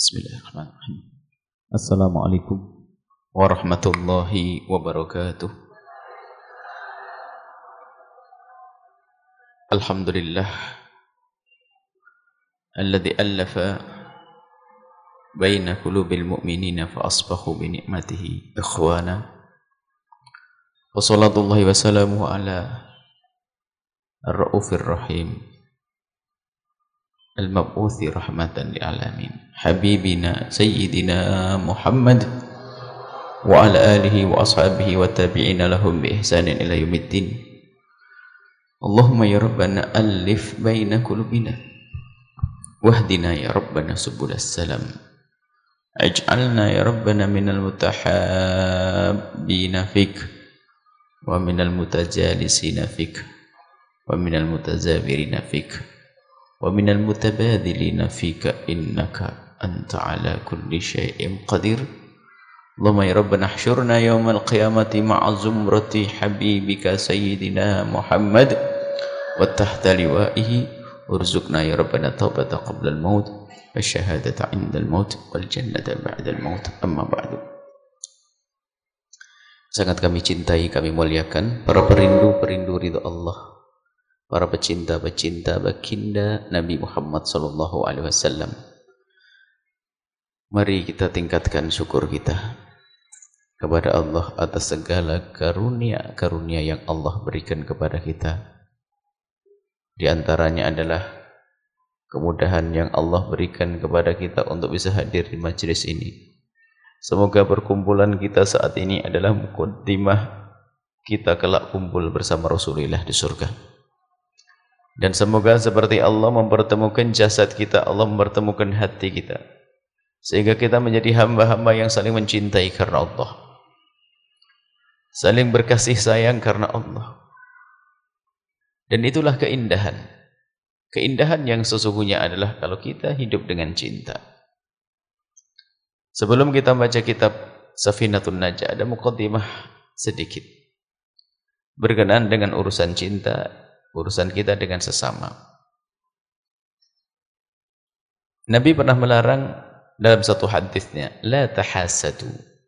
Bismillahirrahmanirrahim. Assalamualaikum warahmatullahi wabarakatuh. Alhamdulillah alladzi allafa baina qulubil mu'minina fa asbahu bi ni'matihi ikhwana. Wa sallallahu wa sallamu ala ar-raufir rahim al-mab'uthi rahmatan lil alamin habibina sayyidina Muhammad wa ala alihi wa ashabihi wa tabi'ina lahum bi ihsanin ila yaumiddin. Allahumma ya rabbana alif baina qulubina wahdina ya rabbana subulas salam aj'alna ya rabbana minal mutahabbina fik wa minal mutajalisina fik wa minal mutazabirina fik wa minal mutabadhilina fika innaka anta ala kulli syai'in qadir. Allahumma ya rabbana ihsyurna yawmal qiyamati ma'a zumrati habibika sayyidina Muhammad wa tahta liwa'ihi warzuqna ya rabbana taubata qabla al-maut wa syahadata 'inda al-maut wal jannata ba'da al-maut. Amma ba'du. Sangat kami cintai, kami muliakan para perindu-perindu ridha Allah, para pecinta-pecinta baginda Nabi Muhammad sallallahu alaihi wasallam. Mari kita tingkatkan syukur kita kepada Allah atas segala karunia-karunia yang Allah berikan kepada kita. Di antaranya adalah kemudahan yang Allah berikan kepada kita untuk bisa hadir di majelis ini. Semoga perkumpulan kita saat ini adalah muqaddimah kita kelak kumpul bersama Rasulullah di surga. Dan semoga seperti Allah mempertemukan jasad kita, Allah mempertemukan hati kita, sehingga kita menjadi hamba-hamba yang saling mencintai karena Allah, saling berkasih sayang karena Allah. Dan itulah keindahan. Keindahan yang sesungguhnya adalah kalau kita hidup dengan cinta. Sebelum kita baca kitab Safinatun Najah, ada muqaddimah sedikit berkenaan dengan urusan cinta, urusan kita dengan sesama. Nabi pernah melarang dalam satu hadisnya, la tahasadu.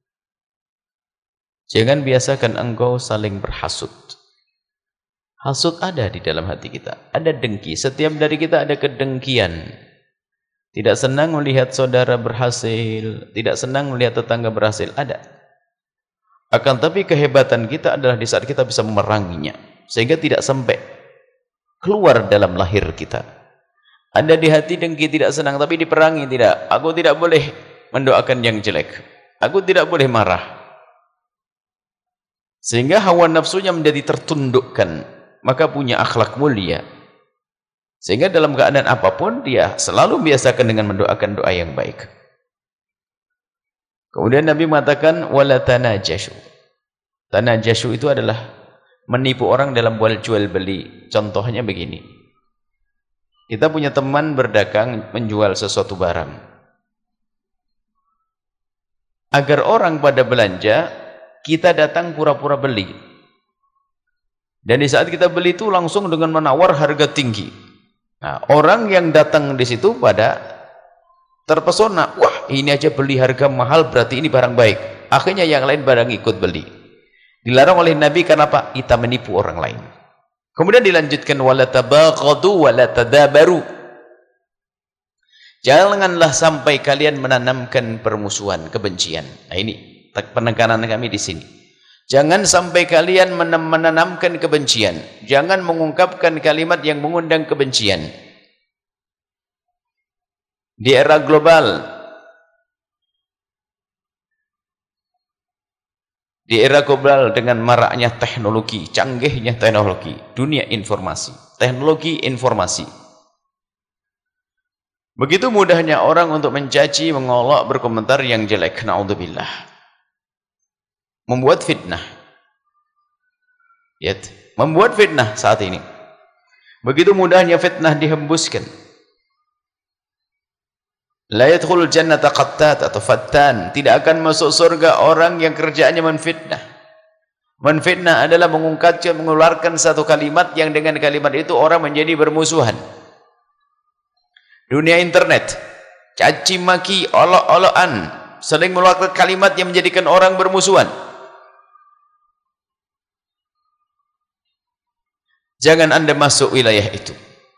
Jangan biasakan engkau saling berhasud. Hasud ada di dalam hati kita, ada dengki. Setiap dari kita ada kedengkian. Tidak senang melihat saudara berhasil, tidak senang melihat tetangga berhasil, ada. Akan tapi kehebatan kita adalah di saat kita bisa memeranginya, sehingga tidak sampai keluar dalam lahir kita. Ada di hati dengki, tidak senang, tapi diperangi, tidak. Aku tidak boleh mendoakan yang jelek. Aku tidak boleh marah. Sehingga hawa nafsunya menjadi tertundukkan, maka punya akhlak mulia. Sehingga dalam keadaan apapun dia selalu biasakan dengan mendoakan doa yang baik. Kemudian Nabi mengatakan wala tanajashu. Tanajashu itu adalah menipu orang dalam jual beli. Contohnya begini. Kita punya teman berdagang menjual sesuatu barang. Agar orang pada belanja, kita datang pura-pura beli. Dan di saat kita beli itu langsung dengan menawar harga tinggi. Nah, orang yang datang di situ pada terpesona. Wah, ini aja beli harga mahal, berarti ini barang baik. Akhirnya yang lain barang ikut beli. Dilarang oleh Nabi karena apa? Kita menipu orang lain. Kemudian dilanjutkan wala tabaghadu wala tadabaru. Janganlah sampai kalian menanamkan permusuhan, kebencian. Nah, ini penekanan kami di sini. Jangan sampai kalian menanamkan kebencian. Jangan mengungkapkan kalimat yang mengundang kebencian. Di era global, dengan maraknya teknologi, canggihnya teknologi, dunia informasi, teknologi informasi. Begitu mudahnya orang untuk mencaci, mengolok, berkomentar yang jelek. Na'udzubillah. Membuat fitnah. Lihat, membuat fitnah saat ini. Begitu mudahnya fitnah dihembuskan. La yadkhulul jannata qattat atau fattan. Tidak akan masuk surga orang yang kerjaannya menfitnah. Menfitnah adalah mengeluarkan satu kalimat yang dengan kalimat itu orang menjadi bermusuhan. Dunia internet, caci maki, olok-olokan, sering mengeluarkan kalimat yang menjadikan orang bermusuhan. Jangan Anda masuk wilayah itu.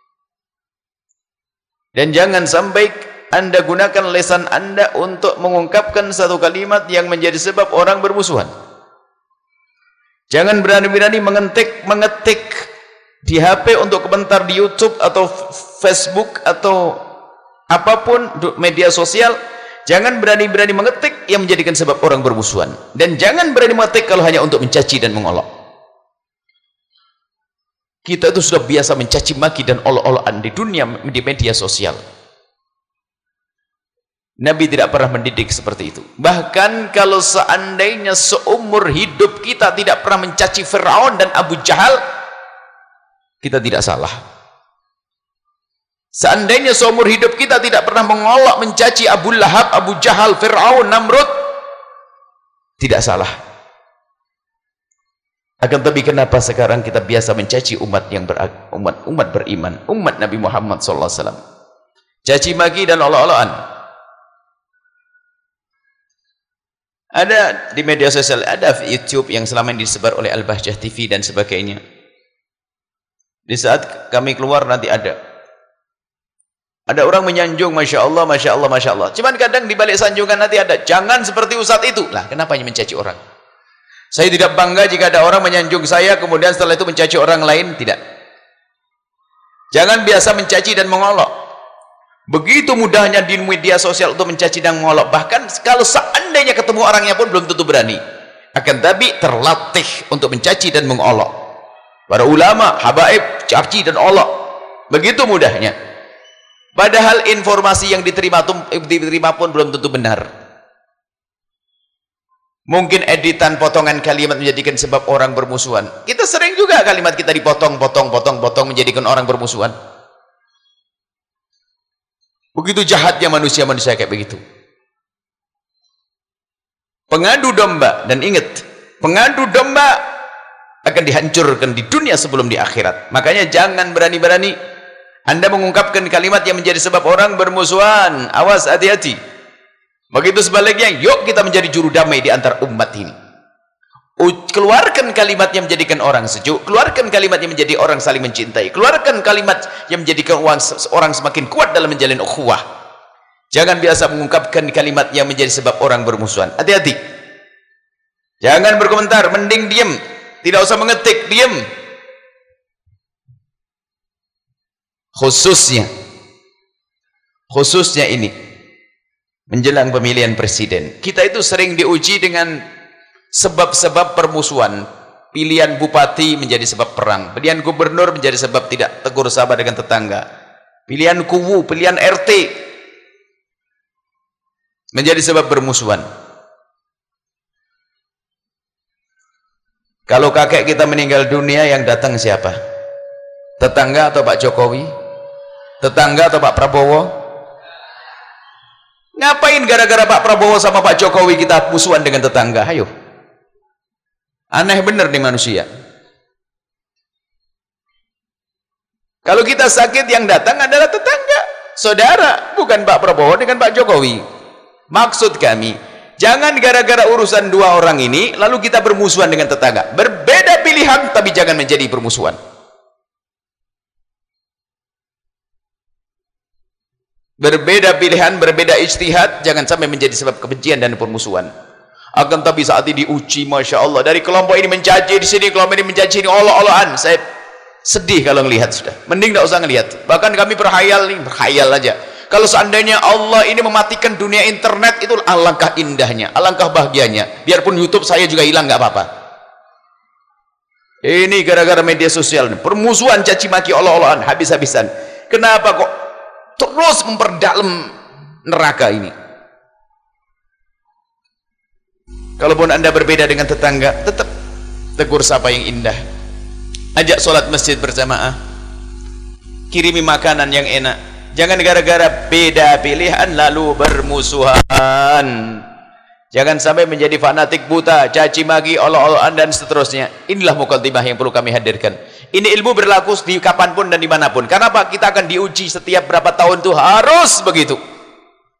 Dan jangan sampai Anda gunakan lisan Anda untuk mengungkapkan satu kalimat yang menjadi sebab orang bermusuhan. Jangan berani-berani mengetik di HP untuk komentar di YouTube atau Facebook atau apapun media sosial. Jangan berani-berani mengetik yang menjadikan sebab orang bermusuhan. Dan jangan berani mengetik kalau hanya untuk mencaci dan mengolok. Kita itu sudah biasa mencaci maki dan olok-olokan di dunia, di media sosial. Nabi tidak pernah mendidik seperti itu. Bahkan kalau seandainya seumur hidup kita tidak pernah mencaci Firaun dan Abu Jahal, kita tidak salah. Seandainya seumur hidup kita tidak pernah mengolok, mencaci Abu Lahab, Abu Jahal, Firaun, Namrud, tidak salah. Akan tapi kenapa sekarang kita biasa mencaci umat yang umat beriman, umat Nabi Muhammad SAW? Caci maki dan olok-olokan. Ada di media sosial, ada YouTube yang selama ini disebar oleh Al-Bahjah TV dan sebagainya. Di saat kami keluar nanti ada orang menyanjung, Masya Allah, Masya Allah, Masya Allah. Cuman kadang di balik sanjungan nanti ada, jangan seperti ustadz itu. Lah, kenapa hanya mencaci orang? Saya tidak bangga jika ada orang menyanjung saya, kemudian setelah itu mencaci orang lain. Tidak. Jangan biasa mencaci dan mengolok. Begitu mudahnya di media sosial untuk mencaci dan mengolok. Bahkan kalau seandainya ketemu orangnya pun belum tentu berani. Akan tapi terlatih untuk mencaci dan mengolok. Para ulama, habaib, caci dan olok. Begitu mudahnya. Padahal informasi yang diterima pun belum tentu benar. Mungkin editan potongan kalimat menjadikan sebab orang bermusuhan. Kita sering juga kalimat kita dipotong menjadikan orang bermusuhan. Begitu jahatnya manusia-manusia kayak begitu. Pengadu domba, dan ingat, pengadu domba akan dihancurkan di dunia sebelum di akhirat. Makanya jangan berani-berani Anda mengungkapkan kalimat yang menjadi sebab orang bermusuhan. Awas, hati-hati. Begitu sebaliknya, yuk kita menjadi juru damai di antara umat ini. Keluarkan kalimat yang menjadikan orang sejuk, keluarkan kalimat yang menjadi orang saling mencintai, keluarkan kalimat yang menjadikan orang semakin kuat dalam menjalin ukhuwah. Jangan biasa mengungkapkan kalimat yang menjadi sebab orang bermusuhan. Hati-hati. Jangan berkomentar, mending diam. Tidak usah mengetik, diam. Khususnya ini menjelang pemilihan presiden, kita itu sering diuji dengan sebab-sebab permusuhan. Pilihan bupati menjadi sebab perang, pilihan gubernur menjadi sebab tidak tegur sapa dengan tetangga, pilihan kuwu, pilihan RT menjadi sebab permusuhan. Kalau kakek kita meninggal dunia, yang datang siapa? Tetangga atau Pak Jokowi? Tetangga atau Pak Prabowo? Ngapain gara-gara Pak Prabowo sama Pak Jokowi kita musuhan dengan tetangga? Ayo. Aneh bener nih manusia. Kalau kita sakit, yang datang adalah tetangga, saudara, bukan Pak Prabowo dengan Pak Jokowi. Maksud kami, jangan gara-gara urusan dua orang ini lalu kita bermusuhan dengan tetangga. Berbeda pilihan tapi jangan menjadi permusuhan. Berbeda pilihan, berbeda ijtihad, jangan sampai menjadi sebab kebencian dan permusuhan. Akan tapi saat ini diuji, Masya Allah, dari kelompok ini mencaci di sini, kelompok ini mencaci ini, olok-olokan. Saya sedih kalau ngelihat sudah. Mending tidak usah ngelihat. Bahkan kami berhayal nih, berhayal aja. Kalau seandainya Allah ini mematikan dunia internet, itu alangkah indahnya, alangkah bahagianya. Biarpun YouTube saya juga hilang, nggak apa-apa. Ini gara-gara media sosial, permusuhan, caci maki, olok-olokan, habis-habisan. Kenapa kok terus memperdalam neraka ini? Kalaupun Anda berbeda dengan tetangga, tetap tegur sapa yang indah, ajak sholat masjid berjamaah, kirimi makanan yang enak. Jangan gara-gara beda pilihan lalu bermusuhan. Jangan sampai menjadi fanatik buta, caci maki, olok-olokan dan seterusnya. Inilah mukaddimah yang perlu kami hadirkan. Ini ilmu berlaku di kapanpun dan dimanapun. Kenapa? Kita akan diuji setiap berapa tahun itu harus begitu.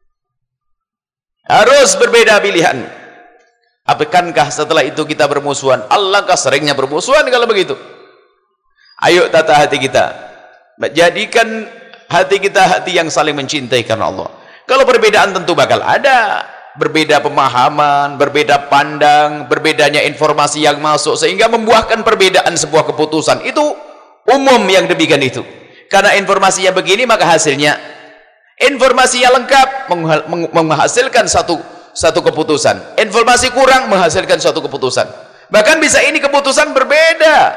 Harus berbeda pilihan. Apakankah setelah itu kita bermusuhan? Alangkah seringnya bermusuhan kalau begitu. Ayo tata hati kita, jadikan hati kita hati yang saling mencintai karena Allah. Kalau perbedaan tentu bakal ada, berbeda pemahaman, berbeda pandang, berbedanya informasi yang masuk sehingga membuahkan perbedaan sebuah keputusan. Itu umum yang demikian itu. Karena informasinya begini maka hasilnya informasinya lengkap menghasilkan satu keputusan. Informasi kurang menghasilkan suatu keputusan. Bahkan bisa ini keputusan berbeda.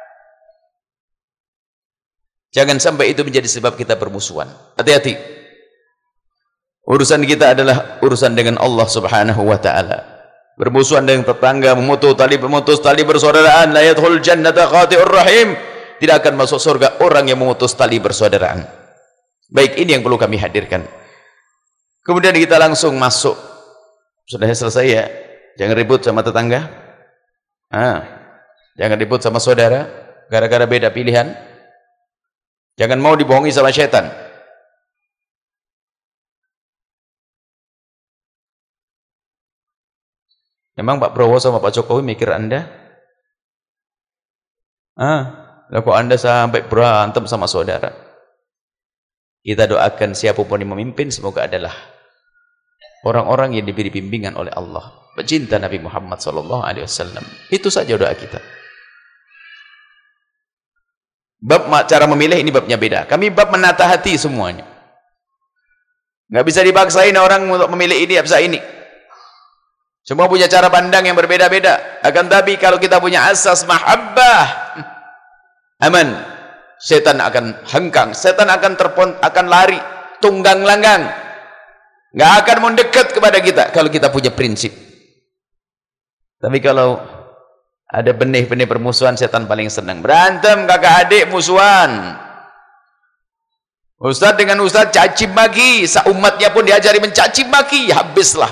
Jangan sampai itu menjadi sebab kita bermusuhan. Hati-hati. Urusan kita adalah urusan dengan Allah Subhanahu wa taala. Bermusuhan dengan tetangga, memutus tali persaudaraan, la yadkhul jannata qati'ur rahim. Tidak akan masuk surga orang yang memutus tali persaudaraan. Baik, ini yang perlu kami hadirkan. Kemudian kita langsung masuk. Sudah selesai ya? Jangan ribut sama tetangga. Jangan ribut sama saudara gara-gara beda pilihan. Jangan mau dibohongi sama syaitan. Memang Pak Prabowo sama Pak Jokowi mikir Anda? Lah kok Anda sampai berantem sama saudara? Kita doakan siapapun yang memimpin semoga adalah orang-orang yang diberi bimbingan oleh Allah, pecinta Nabi Muhammad SAW. Itu saja doa kita. Bab cara memilih ini babnya beda. Kami bab menata hati semuanya. Nggak bisa dipaksain orang untuk memilih ini, bisa ini. Semua punya cara pandang yang berbeda-beda. Akan tapi kalau kita punya asas mahabbah, aman. Setan akan hengkang, setan akan lari, tunggang langgang. Nggak akan mendekat kepada kita kalau kita punya prinsip. Tapi kalau ada benih-benih permusuhan, setan paling senang. Berantem kakak adik musuhan. Ustaz dengan ustaz caci maki, seumatnya pun diajari mencaci maki, habislah.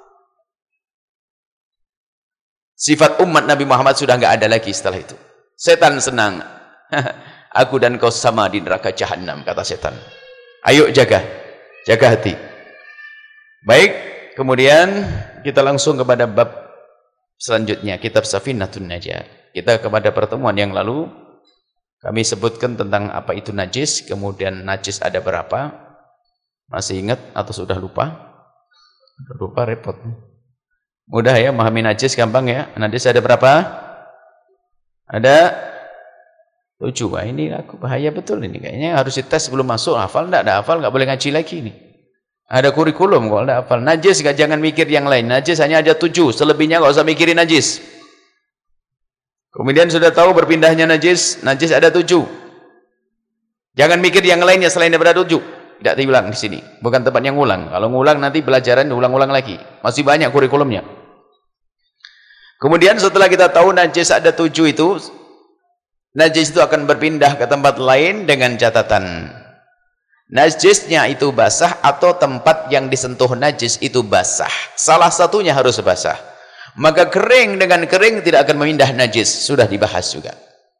Sifat umat Nabi Muhammad sudah nggak ada lagi setelah itu. Setan senang. Aku dan kau sama di neraka jahanam, kata setan. Ayo jaga hati. Baik, kemudian kita langsung kepada bab selanjutnya, kitab Safinatun Najah. Kita kepada pertemuan yang lalu kami sebutkan tentang apa itu najis, kemudian najis ada berapa? Masih ingat atau sudah lupa? Lupa repot. Mudah ya, memahami najis gampang ya. Najis ada berapa? Ada 7. Wah, ini aku bahaya betul ini. Kayaknya harus dites sebelum masuk. Hafal enggak? Ada hafal enggak boleh ngaji lagi ini. Ada kurikulum kalau enggak hafal. Najis enggak, jangan mikir yang lain. Najis hanya ada 7. Selebihnya enggak usah mikirin najis. Kemudian sudah tahu berpindahnya najis. Najis ada 7. Jangan mikir yang lainnya selain daripada 7. Tidak diulang di sini. Bukan tempat yang ngulang. Kalau ngulang nanti pelajaran diulang-ulang lagi. Masih banyak kurikulumnya. Kemudian setelah kita tahu najis ada 7 itu, najis itu akan berpindah ke tempat lain dengan catatan. Najisnya itu basah atau tempat yang disentuh najis itu basah. Salah satunya harus basah. Maka kering dengan kering tidak akan memindah najis. Sudah dibahas juga.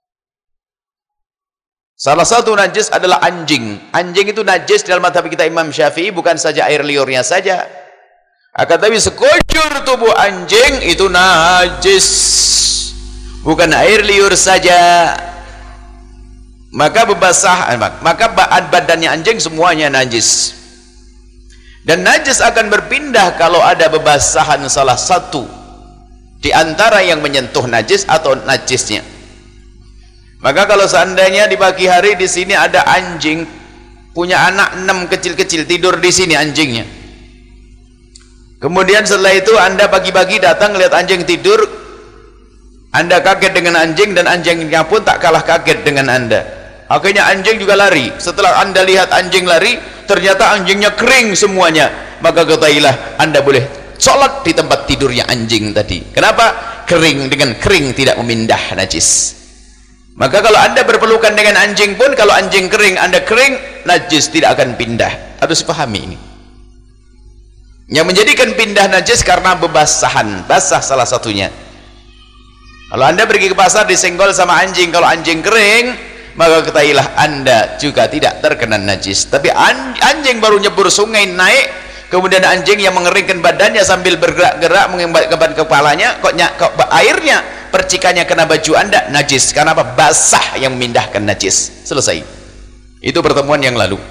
Salah satu najis adalah anjing. Anjing itu najis dalam mazhab kita Imam Syafi'i, bukan saja air liurnya saja. Akan tapi sekujur tubuh anjing itu najis. Bukan air liur saja. Maka badannya anjing semuanya najis. Dan najis akan berpindah kalau ada bebasahan salah satu di antara yang menyentuh najis atau najisnya. Maka kalau seandainya di pagi hari di sini ada anjing punya anak 6 kecil-kecil tidur di sini anjingnya. Kemudian setelah itu Anda pagi-pagi datang lihat anjing tidur, Anda kaget dengan anjing dan anjingnya pun tak kalah kaget dengan Anda. Akhirnya anjing juga lari. Setelah Anda lihat anjing lari, ternyata anjingnya kering semuanya. Maka ketahuilah Anda boleh sholat di tempat tidurnya anjing tadi. Kenapa? Kering, dengan kering tidak memindah najis. Maka kalau Anda berpelukan dengan anjing pun, kalau anjing kering, Anda kering, najis tidak akan pindah. Harus pahami ini. Yang menjadikan pindah najis karena bebasahan, basah salah satunya. Kalau Anda pergi ke pasar disenggol sama anjing, kalau anjing kering, maka ketahuilah Anda juga tidak terkena najis. Tapi anjing baru nyebur sungai naik, kemudian anjing yang mengeringkan badannya sambil bergerak-gerak mengembangkan kepalanya, kok airnya percikannya kena baju Anda, najis. Karena apa? Basah yang memindahkan najis. Selesai. Itu pertemuan yang lalu.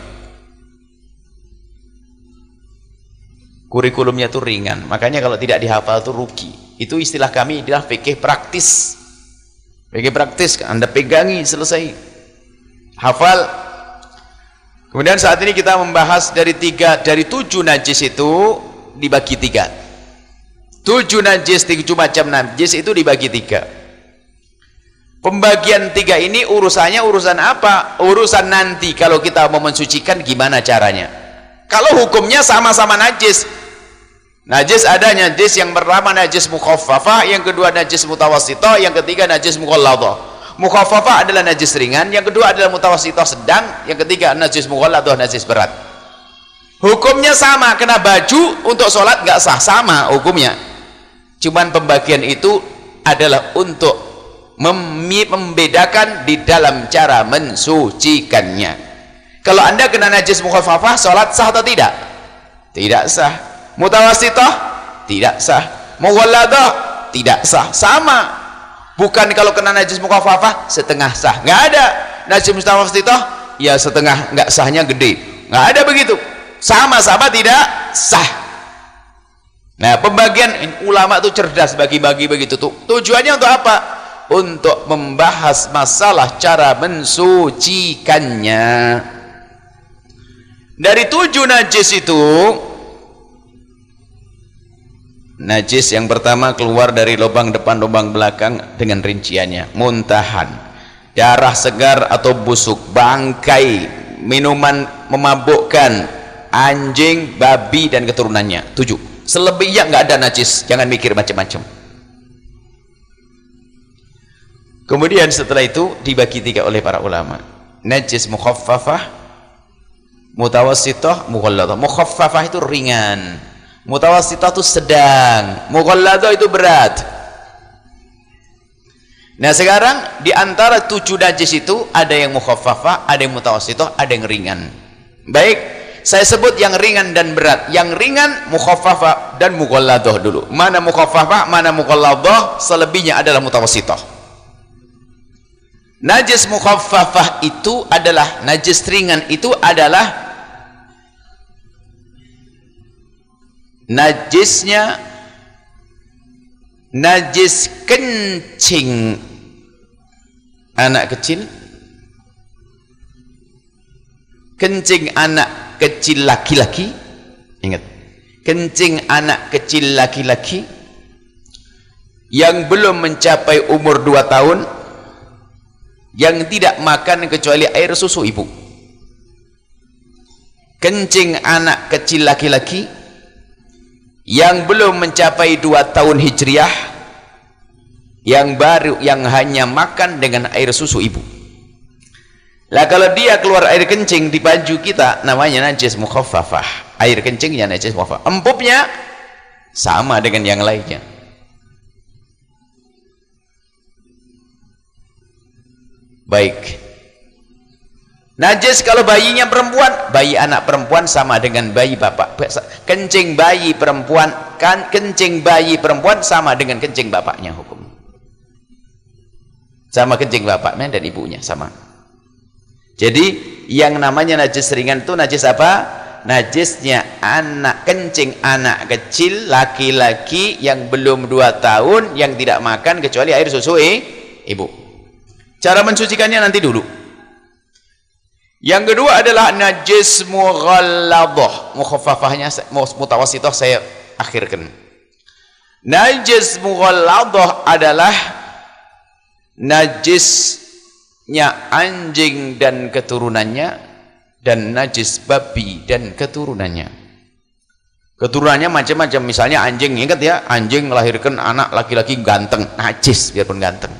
Kurikulumnya itu ringan, makanya kalau tidak dihafal itu rugi. Itu istilah kami adalah fikih praktis. Fikih praktis, Anda pegangi, selesai. Hafal. Kemudian saat ini kita membahas dari 7 najis itu dibagi 3. 7 najis, 7 macam najis itu dibagi 3. Pembagian 3 ini urusannya urusan apa? Urusan nanti kalau kita mau mensucikan gimana caranya. Kalau hukumnya sama-sama najis. Najis ada najis yang pertama najis mukhaffafah, yang kedua najis mutawassithah, yang ketiga najis mughalladah. Mukhaffafah adalah najis ringan, yang kedua adalah mutawassithah sedang, yang ketiga najis mughalladah, najis berat. Hukumnya sama, kena baju untuk sholat nggak sah, sama hukumnya. Cuman pembagian itu adalah untuk membedakan di dalam cara mensucikannya. Kalau Anda kena najis mukhaffafah, sholat sah atau tidak? Tidak sah. Mutawassithah tidak sah. Mughalladah tidak sah. Sama. Bukan kalau kena najis mukhaffafah setengah sah, nggak ada. Najis mutawassithah ya setengah, nggak sahnya gede, nggak ada begitu. Sama-sama tidak sah. Nah, pembagian ulama itu cerdas bagi-bagi begitu tuh. Tujuannya untuk apa? Untuk membahas masalah cara mensucikannya. Dari 7 najis itu, najis yang pertama keluar dari lubang depan lubang belakang dengan rinciannya: muntahan, darah segar atau busuk, bangkai, minuman memabukkan, anjing, babi dan keturunannya. 7. Selebihnya nggak ada najis, jangan mikir macam-macam. Kemudian setelah itu dibagi 3 oleh para ulama: najis mukhaffafah, mutawassithah, mughalladah. Mukhaffafah itu ringan, mutawassithah itu sedang, mughalladah itu berat. Nah, sekarang di antara 7 najis itu ada yang mukhaffafah, ada yang mutawassithah, ada yang ringan. Baik, saya sebut yang ringan dan berat. Yang ringan mukhaffafah dan mughalladah dulu. Mana mukhaffafah, mana mughalladah, selebihnya adalah mutawassithah. Najis mukhaffafah itu adalah, najis ringan itu adalah najisnya najis kencing anak kecil, kencing anak kecil laki-laki. Ingat, kencing anak kecil laki-laki yang belum mencapai umur 2 tahun, yang tidak makan kecuali air susu ibu. Kencing anak kecil laki-laki yang belum mencapai 2 tahun hijriah, yang baru, yang hanya makan dengan air susu ibu. Lah kalau dia keluar air kencing di baju kita, namanya najis mukhaffafah. Air kencingnya najis mukhaffafah. Empupnya sama dengan yang lainnya. Baik. Najis kalau bayinya perempuan, bayi anak perempuan sama dengan bayi bapak. Kencing bayi perempuan, kan kencing bayi perempuan sama dengan kencing bapaknya hukum. Sama kencing bapaknya dan ibunya sama. Jadi yang namanya najis ringan itu najis apa? Najisnya anak, kencing anak kecil laki-laki yang belum 2 tahun, yang tidak makan kecuali air susu ibu. Cara mensucikannya nanti dulu. Yang kedua adalah najis mughalladah. Mukhaffafahnya, mutawassithah saya akhirkan. Najis mughalladah adalah najisnya anjing dan keturunannya, dan najis babi dan keturunannya. Keturunannya macam-macam. Misalnya anjing, ingat ya, anjing melahirkan anak laki-laki ganteng, najis biarpun ganteng.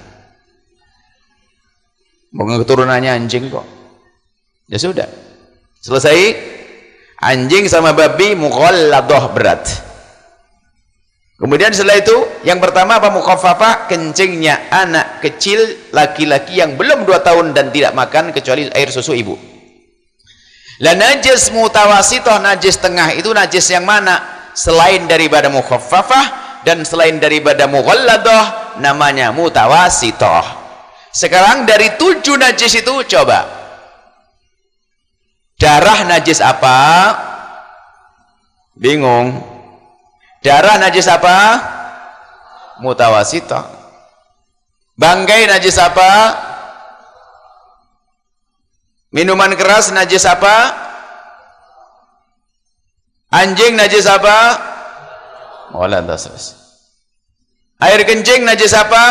Bukan keturunannya anjing kok. Ya sudah, selesai. Anjing sama babi mughalladah, berat. Kemudian setelah itu yang pertama apa? Mukhaffafah, kencingnya anak kecil laki-laki yang belum 2 tahun dan tidak makan kecuali air susu ibu. Lah najis mutawasithah, najis tengah itu najis yang mana? Selain daripada mukhaffafah dan selain daripada mughalladah, namanya mutawasithah. Sekarang dari 7 najis itu coba. Darah najis apa? Bingung. Darah najis apa? Mutawasithah. Bangkai najis apa? Minuman keras najis apa? Anjing najis apa? Wala tasas. Air kencing najis apa?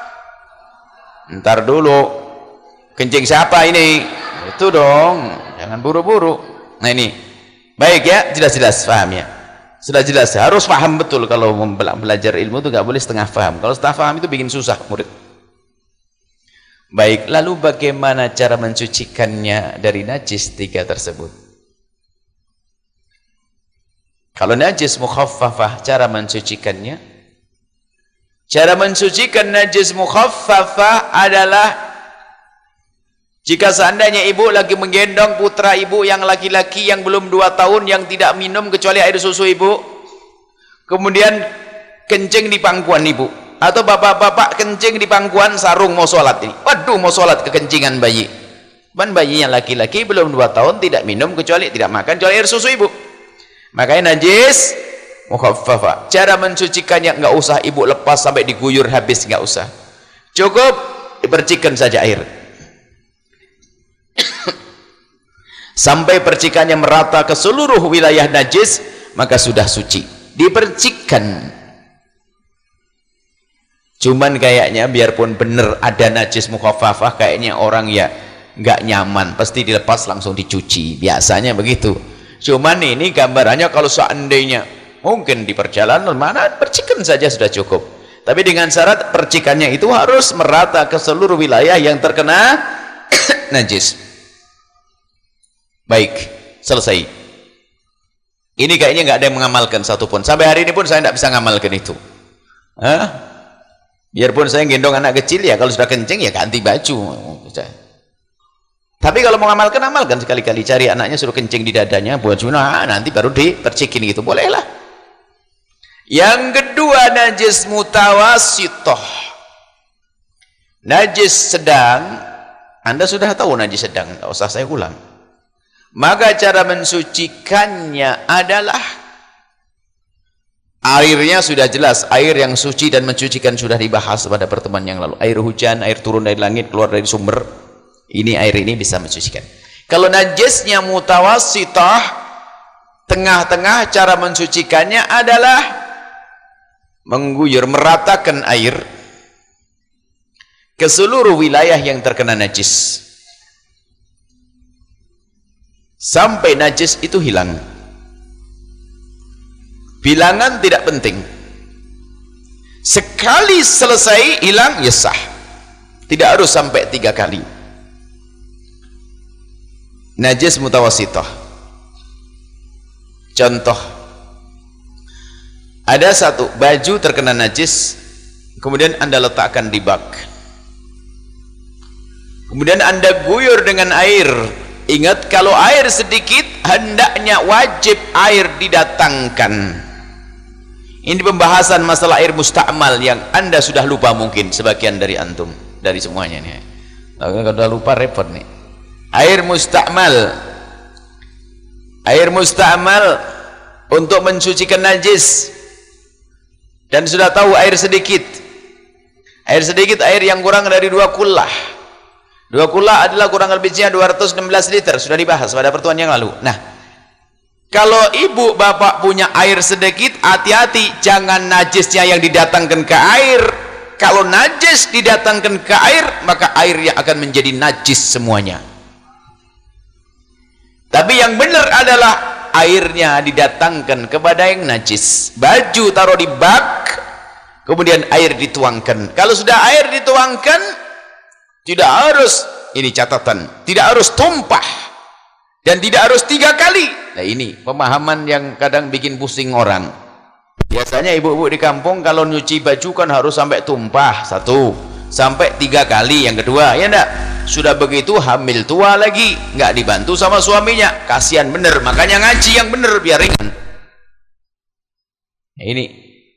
Ntar dulu. Kencing siapa ini? Itu dong. Jangan buru-buru. Nah ini. Baik ya, jelas-jelas paham ya. Sudah jelas, harus paham betul. Kalau belajar ilmu itu gak boleh setengah paham. Kalau setengah paham itu bikin susah murid. Baik, lalu bagaimana cara mensucikannya dari najis 3 tersebut? Kalau najis mukhaffafah, cara mensucikannya? Cara mensucikan najis mukhaffafah adalah jika seandainya ibu lagi menggendong putra ibu yang laki-laki yang belum 2 tahun yang tidak minum kecuali air susu ibu, kemudian kencing di pangkuan ibu, atau bapak-bapak kencing di pangkuan sarung mau sholat ini, waduh mau sholat kekencingan bayi, bayinya laki-laki belum 2 tahun tidak minum kecuali tidak makan kecuali air susu ibu, makanya najis mukhaffafah. Cara mensucikannya nggak usah ibu lepas sampai diguyur habis, nggak usah, cukup dipercikan saja air sampai percikannya merata ke seluruh wilayah najis, maka sudah suci. Dipercikkan. Cuman kayaknya biarpun benar ada najis mukhaffafah, kayaknya orang ya nggak nyaman, pasti dilepas langsung dicuci, biasanya begitu. Cuman ini gambarannya kalau seandainya mungkin di perjalanan mana, percikan saja sudah cukup, tapi dengan syarat percikannya itu harus merata ke seluruh wilayah yang terkena najis. Baik, selesai. Ini kayaknya nggak ada yang mengamalkan satupun. Sampai hari ini pun saya tidak bisa ngamalkan itu. Biarpun saya gendong anak kecil ya, kalau sudah kencing ya ganti baju. Tapi kalau mau ngamalkan, amalkan sekali-kali. Cari anaknya suruh kencing di dadanya, buat nanti baru dipercikin gitu, bolehlah. Yang kedua najis mutawasithah. Najis sedang. Anda sudah tahu najis sedang, tidak usah saya ulang. Maka cara mensucikannya adalah airnya sudah jelas, air yang suci dan mensucikan sudah dibahas pada pertemuan yang lalu. Air hujan, air turun dari langit, keluar dari sumber, ini air ini bisa mensucikan. Kalau najisnya mutawasithah, tengah-tengah, cara mensucikannya adalah mengguyur, meratakan air ke seluruh wilayah yang terkena najis sampai najis itu hilang. Bilangan tidak penting, sekali selesai hilang ya sah, tidak harus sampai 3 kali. Najis mutawasithah, contoh, ada satu baju terkena najis, kemudian Anda letakkan di bak, kemudian Anda guyur dengan air. Ingat, kalau air sedikit hendaknya wajib air didatangkan. Ini pembahasan masalah air musta'mal yang Anda sudah lupa mungkin sebagian dari antum, dari semuanya nih. Kalau sudah lupa repot nih. Air musta'mal. Air musta'mal untuk mensucikan najis. Dan sudah tahu air sedikit. Air sedikit, air yang kurang dari 2 kullah. 2 kullah adalah kurang lebihnya 216 liter, sudah dibahas pada pertemuan yang lalu. Nah, kalau ibu bapak punya air sedikit, hati-hati, jangan najisnya yang didatangkan ke air. Kalau najis didatangkan ke air, maka airnya akan menjadi najis semuanya. Tapi yang benar adalah airnya didatangkan kepada yang najis. Baju taruh di bak, kemudian air dituangkan. Kalau sudah air dituangkan, tidak harus, ini catatan, tidak harus tumpah dan tidak harus 3 kali. Nah ini pemahaman yang kadang bikin pusing orang. Biasanya ibu-ibu di kampung kalau nyuci baju kan harus sampai tumpah 1, sampai 3 kali yang kedua, ya enggak? Sudah begitu hamil tua lagi, nggak dibantu sama suaminya, kasihan bener, makanya ngaji yang bener biar ringan. Nah, ini.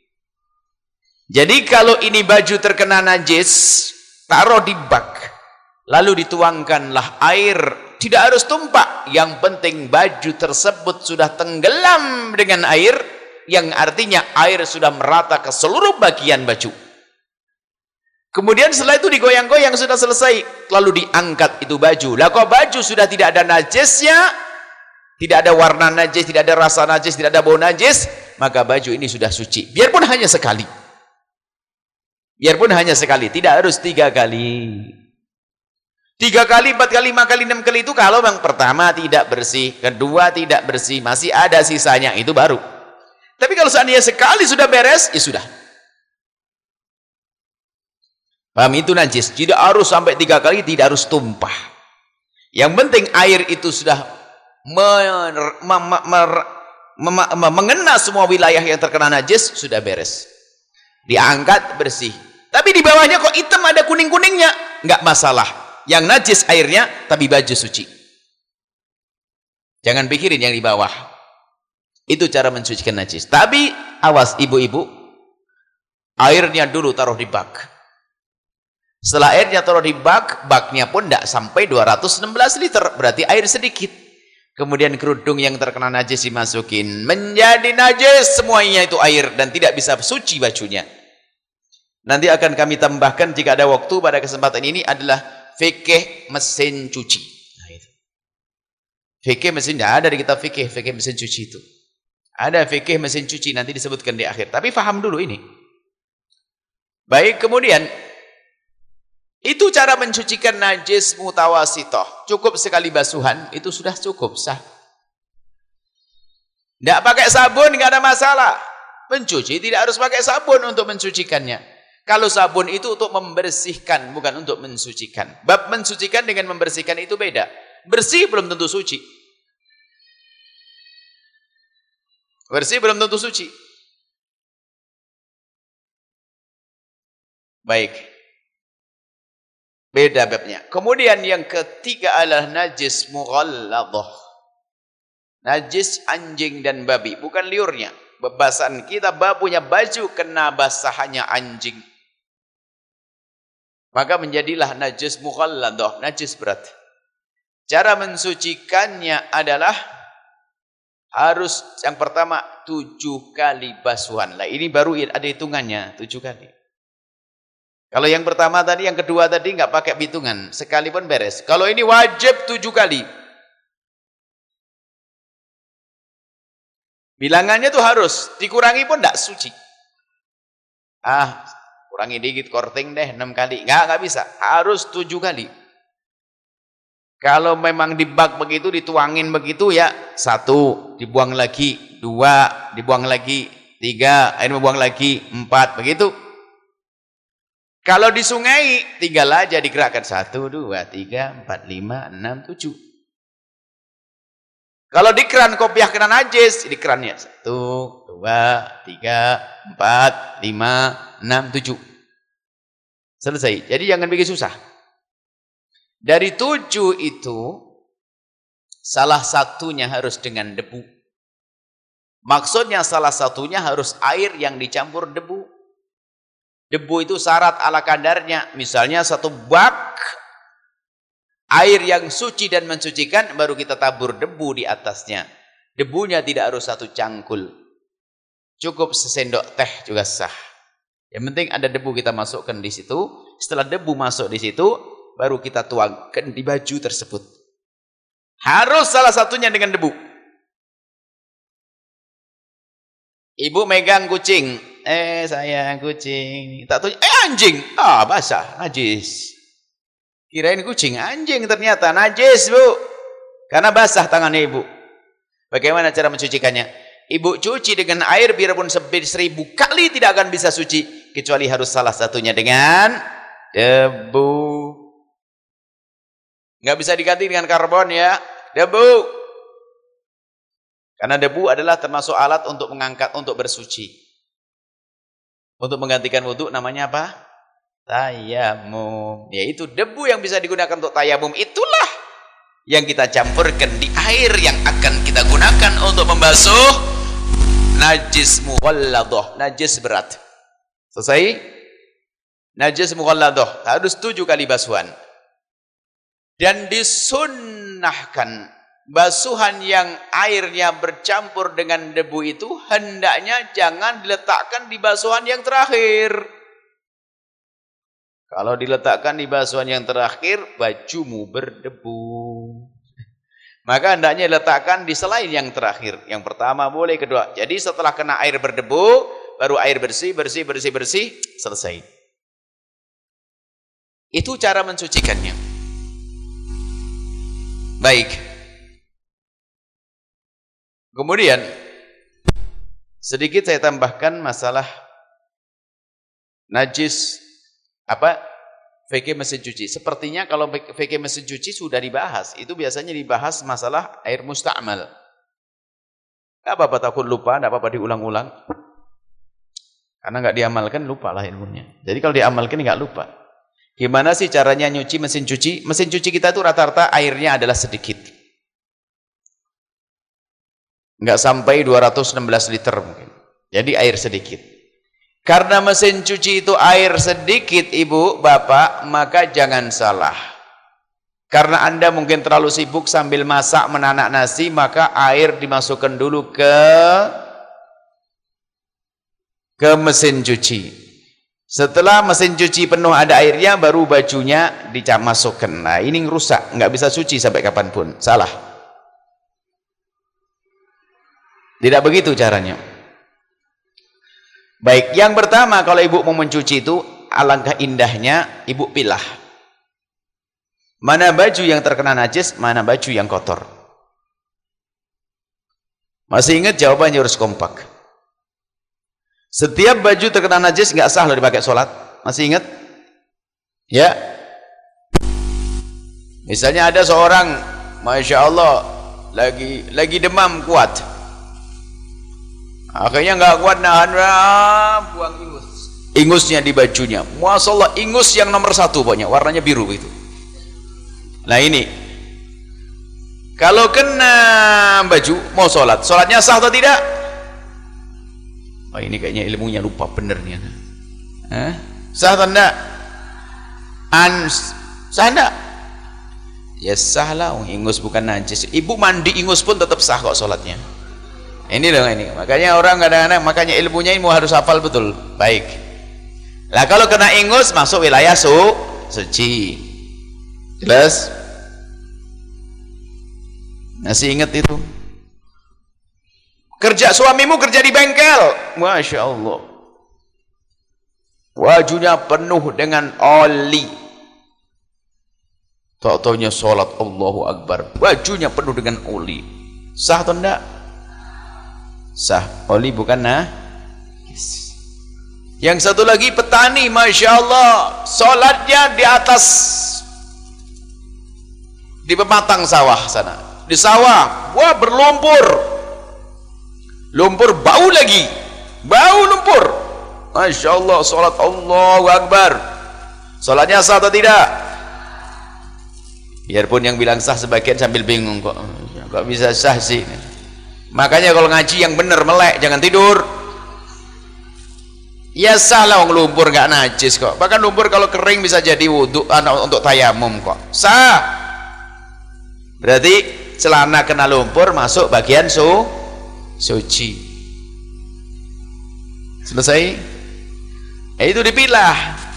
Jadi kalau ini baju terkena najis, taruh di bak, lalu dituangkanlah air, tidak harus tumpah, yang penting baju tersebut sudah tenggelam dengan air, yang artinya air sudah merata ke seluruh bagian baju. Kemudian setelah itu digoyang-goyang, sudah selesai, lalu diangkat itu baju. Lah kok baju sudah tidak ada najisnya, tidak ada warna najis, tidak ada rasa najis, tidak ada bau najis, maka baju ini sudah suci, biarpun hanya sekali. Biarpun hanya sekali, tidak harus 3 kali. 3 kali, 4 kali, 5 kali, 6 kali itu kalau yang pertama tidak bersih, kedua tidak bersih, masih ada sisanya, itu baru. Tapi kalau seandainya sekali sudah beres, ya sudah. Paham, itu najis. Tidak harus sampai 3 kali, tidak harus tumpah. Yang penting air itu sudah mengena semua wilayah yang terkena najis, sudah beres. Diangkat bersih. Tapi di bawahnya kok hitam ada kuning-kuningnya, enggak masalah. Yang najis airnya, tapi baju suci. Jangan pikirin yang di bawah. Itu cara mensucikan najis. Tapi awas ibu-ibu, airnya dulu taruh di bak. Setelah airnya taruh di bak, baknya pun tidak sampai 216 liter, berarti air sedikit. Kemudian kerudung yang terkena najis dimasukin, menjadi najis semuanya itu air, dan tidak bisa suci bajunya. Nanti akan kami tambahkan jika ada waktu pada kesempatan ini adalah fikih mesin cuci. Nah, itu. Fikih mesin, tidak ada di kitab fikih mesin cuci itu. Ada fikih mesin cuci, nanti disebutkan di akhir. Tapi faham dulu ini. Baik, kemudian itu cara mencucikan najis mutawasithah. Cukup sekali basuhan, itu sudah cukup, sah. Tidak pakai sabun, tidak ada masalah. Mencuci tidak harus pakai sabun untuk mencucikannya. Kalau sabun itu untuk membersihkan, bukan untuk mensucikan. Bab mensucikan dengan membersihkan itu beda. Bersih belum tentu suci. Bersih belum tentu suci. Baik. Beda babnya. Kemudian yang ketiga adalah najis mughalladhah. Najis anjing dan babi, bukan liurnya. Bebasan kita punya baju kena basahannya anjing. Maka menjadilah najis mughalladhah, najis berat. Cara mensucikannya adalah harus yang pertama 7 kali basuhan. Lah ini baru ada hitungannya, 7 kali. Kalau yang pertama tadi, yang kedua tadi enggak pakai hitungan, sekali pun beres. Kalau ini wajib 7 kali. Bilangannya tuh harus, dikurangi pun enggak suci. Kurangi dikit, korting deh 6 kali. Enggak bisa, harus 7 kali. Kalau memang di bak begitu, dituangin begitu ya, 1, dibuang lagi, 2, dibuang lagi, 3, air dibuang lagi, 4, begitu. Kalau di sungai, tinggal aja digerakkan, 1, 2, 3, 4, 5, 6, 7. Kalau di keran kopiah kena najis, di kerannya 1, 2, 3, 4, 5, 6, 7. Selesai. Jadi jangan bikin susah. Dari 7 itu, salah satunya harus dengan debu. Maksudnya salah satunya harus air yang dicampur debu. Debu itu syarat ala kadarnya. Misalnya 1 bak air yang suci dan mensucikan, baru kita tabur debu di atasnya. Debunya tidak harus 1 cangkul. Cukup sesendok teh juga sah. Yang penting ada debu kita masukkan di situ. Setelah debu masuk di situ, baru kita tuangkan di baju tersebut. Harus salah satunya dengan debu. Ibu megang kucing. Sayang kucing. Tak tahu, anjing. Basah, najis. Kirain kucing, anjing ternyata najis, Bu. Karena basah tangannya ibu. Bagaimana cara mencucikannya? Ibu cuci dengan air biarpun 1000 kali tidak akan bisa suci, kecuali harus salah satunya dengan debu. Nggak bisa diganti dengan karbon ya, debu. Karena debu adalah termasuk alat untuk mengangkat, untuk bersuci. Untuk menggantikan wudhu namanya apa? tayamum. Yaitu debu yang bisa digunakan untuk tayamum itulah yang kita campurkan di air yang akan kita gunakan untuk membasuh najis mughalladah, najis berat. Selesai? Najis mughalladah harus 7 kali basuhan. Dan disunnahkan basuhan yang airnya bercampur dengan debu itu hendaknya jangan diletakkan di basuhan yang terakhir. Kalau diletakkan di basuhan yang terakhir, bajumu berdebu. Maka hendaknya diletakkan di selain yang terakhir. Yang pertama boleh, kedua. Jadi setelah kena air berdebu, baru air bersih, selesai. Itu cara mensucikannya. Baik. Kemudian sedikit saya tambahkan masalah najis fikih mesin cuci. Sepertinya kalau fikih mesin cuci sudah dibahas. Itu biasanya dibahas masalah air musta'mal. Enggak apa-apa takut lupa, enggak apa-apa diulang-ulang. Karena enggak diamalkan lupalah ilmunya. Jadi kalau diamalkan enggak lupa. Gimana sih caranya nyuci mesin cuci? Mesin cuci kita itu rata-rata airnya adalah sedikit. Enggak sampai 216 liter mungkin. Jadi air sedikit. Karena mesin cuci itu air sedikit, ibu, bapak, maka jangan salah. Karena Anda mungkin terlalu sibuk sambil masak menanak nasi, maka air dimasukkan dulu ke mesin cuci. Setelah mesin cuci penuh ada airnya, baru bajunya dimasukkan. Nah, ini rusak, nggak bisa suci sampai kapanpun. Salah. Tidak begitu caranya. Baik, yang pertama kalau ibu mau mencuci itu, alangkah indahnya ibu pilah. Mana baju yang terkena najis, mana baju yang kotor. Masih ingat jawabannya harus kompak. Setiap baju terkena najis nggak sah loh dipakai sholat. Masih ingat? Ya. Misalnya ada seorang, masya Allah, lagi demam kuat. Akhirnya nggak kuat nahan, buang ingusnya di bajunya. Masya Allah, ingus yang nomor 1 pokoknya, warnanya biru itu. Nah ini, kalau kena baju mau sholat, sholatnya sah atau tidak? Oh ini kayaknya ilmunya lupa bener nih. Sah atau enggak? Sah enggak? Ya sah lah, ingus bukan najis. Ibu mandi ingus pun tetap sah kok sholatnya. Ini dong ini. Makanya orang kadang-kadang, makanya ilmunya ini harus hafal betul. Baik. Lah kalau kena ingus masuk wilayah suci. Jelas? Masih ingat itu? Kerja suamimu kerja di bengkel, masya Allah, bajunya penuh dengan oli. Tak-taunya sholat Allahu Akbar, bajunya penuh dengan oli. Sah atau enggak? Sah. Oli bukan yes. Yang satu lagi petani, masya Allah, sholatnya di atas, di pematang sawah sana, di sawah, wah berlumpur. Lumpur bau lagi, bau lumpur. Masya Allah, sholat Allahu Akbar. Sholatnya sah atau tidak? Biarpun yang bilang sah sebagian sambil bingung kok bisa sah sih. Makanya kalau ngaji yang benar melek, jangan tidur. Ya sah lah, lumpur nggak najis kok. Bahkan lumpur kalau kering bisa jadi wudhu untuk tayamum kok. Sah. Berarti celana kena lumpur masuk bagian suci. Selesai? Itu dipilah.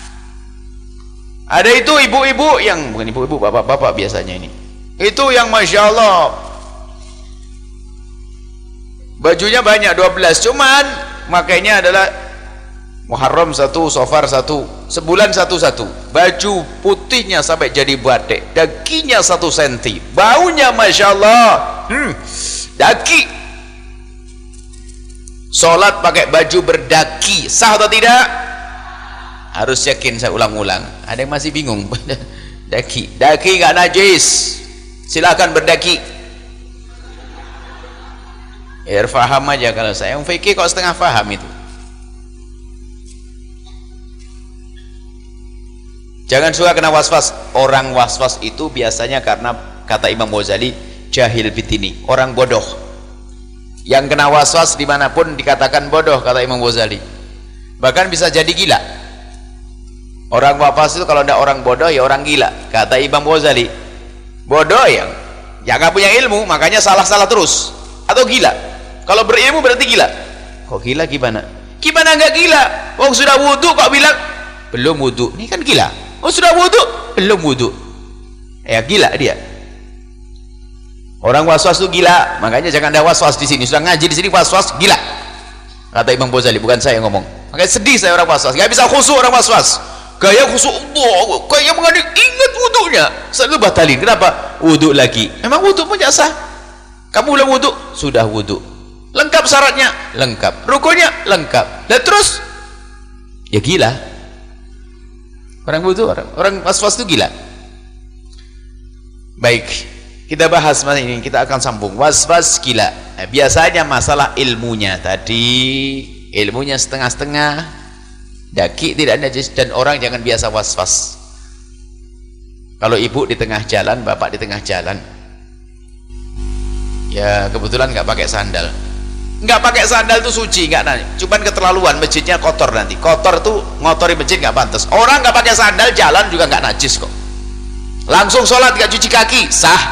Ada itu ibu-ibu yang, bukan ibu-ibu, bapak-bapak biasanya ini. Itu yang masya Allah bajunya banyak 12, cuman makanya adalah Muharram 1, Safar 1, sebulan 1, baju putihnya sampai jadi batik, dakinya 1 senti, baunya masya Allah, daki. Sholat pakai baju berdaki, sah atau tidak? Harus yakin, saya ulang-ulang. Ada yang masih bingung. Daki nggak najis, silakan berdaki. Biar faham aja. Kalau saya yang fikih kok setengah faham itu. Jangan suka kena waswas. Orang waswas itu biasanya karena, kata Imam Ghazali, jahil bitini, orang bodoh. Yang kena waswas dimanapun dikatakan bodoh, kata Imam Ghazali. Bahkan bisa jadi gila. Orang waswas itu kalau tidak orang bodoh ya orang gila, kata Imam Ghazali. Bodoh yang nggak punya ilmu, makanya salah-salah terus. Atau gila. Kalau berilmu berarti gila. Kok gila gimana? Gimana nggak gila? Oh sudah wudhu kok bilang belum wudhu. Ini kan gila. Oh sudah wudhu belum wudhu. Ya gila dia. Orang waswas itu gila. Makanya jangan ada waswas di sini. Sudah ngaji di sini waswas gila. Kata Imam Ghazali, bukan saya yang ngomong. Makanya sedih saya orang waswas. Nggak bisa khusyuk orang waswas. Gaya khusyuk Allah. Kayak mengadik ingat wudhunya. Selalu batalin. Kenapa? Wudhu lagi. Memang wudhu punya sah. Kamu belum wudhu? Sudah wudhu. Lengkap syaratnya? Lengkap. Rukunnya? Lengkap. Dan terus? Ya gila. Orang wudhu, orang waswas itu gila. Baik, kita bahas masalah ini, kita akan sambung. Waswas gila. Nah, biasanya masalah ilmunya tadi, ilmunya setengah-setengah, daki tidak najis, dan orang jangan biasa waswas. Kalau ibu di tengah jalan, bapak di tengah jalan, ya kebetulan nggak pakai sandal. Nggak pakai sandal itu suci, nggak nanti. Cuman keterlaluan, masjidnya kotor nanti. Kotor tuh ngotori masjid nggak pantas. Orang nggak pakai sandal jalan juga nggak najis kok. Langsung sholat nggak cuci kaki sah.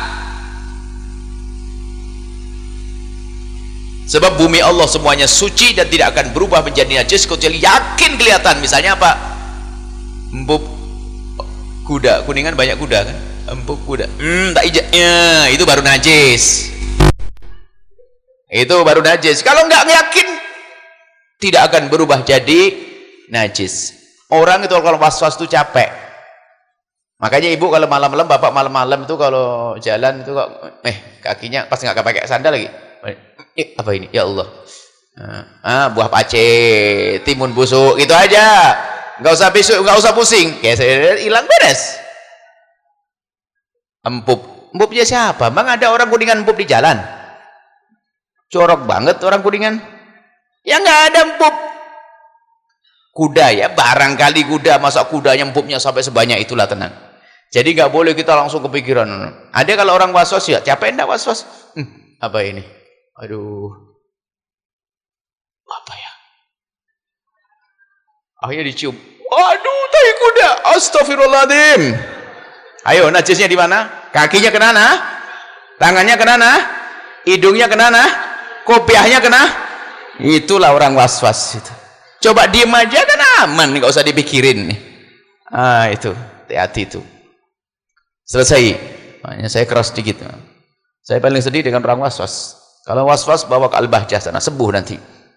Sebab bumi Allah semuanya suci dan tidak akan berubah menjadi najis kecuali yakin kelihatan. Misalnya apa? Empuk kuda, Kuningan banyak kuda kan? Empuk kuda. Tak ijaknya itu baru najis. Itu baru najis. Kalau nggak yakin tidak akan berubah jadi najis. Orang itu kalau was-was itu capek. Makanya ibu kalau malam-malam, bapak malam-malam itu kalau jalan itu kok kakinya pas nggak pakai sandal lagi. Apa ini? Ya Allah. Buah pace, timun busuk, itu aja. Nggak usah besok, nggak usah pusing. Kayak hilang beres. Empuk. Empuknya siapa? Bang ada orang Kuningan empuk di jalan? Corok banget orang Kuningan. Ya nggak ada empuk. Kuda ya, barangkali kuda, masa kudanya empuknya sampai sebanyak itulah, tenang. Jadi nggak boleh kita langsung kepikiran. Ada kalau orang waswas ya, capek enggak waswas? Apa ini? Aduh. Apa ya? Akhirnya dicium. Aduh, tai kuda. Astagfirullahaladzim. Ayo, najisnya di mana? Kakinya kemana? Tangannya kemana? Hidungnya kemana? Kopiahnya kena. Itulah orang waswas itu. Coba diem aja kan aman, nggak usah dipikirin nih. Itu hati-hati itu. Selesai. Makanya saya keras sedikit. Saya paling sedih dengan orang waswas. Kalau waswas bawa ke Al-Bahjah sana, sembuh nanti.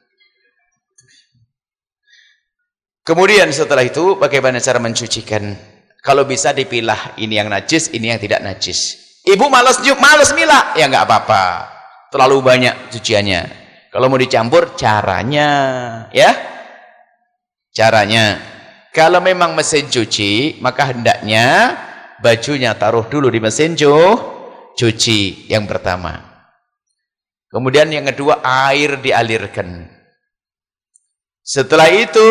Kemudian setelah itu bagaimana cara mencucikan? Kalau bisa dipilah, ini yang najis, ini yang tidak najis. Ibu malas milah, ya nggak apa-apa. Terlalu banyak cuciannya. Kalau mau dicampur, caranya, ya, caranya. Kalau memang mesin cuci, maka hendaknya bajunya taruh dulu di mesin cuci yang pertama. Kemudian yang kedua, air dialirkan. Setelah itu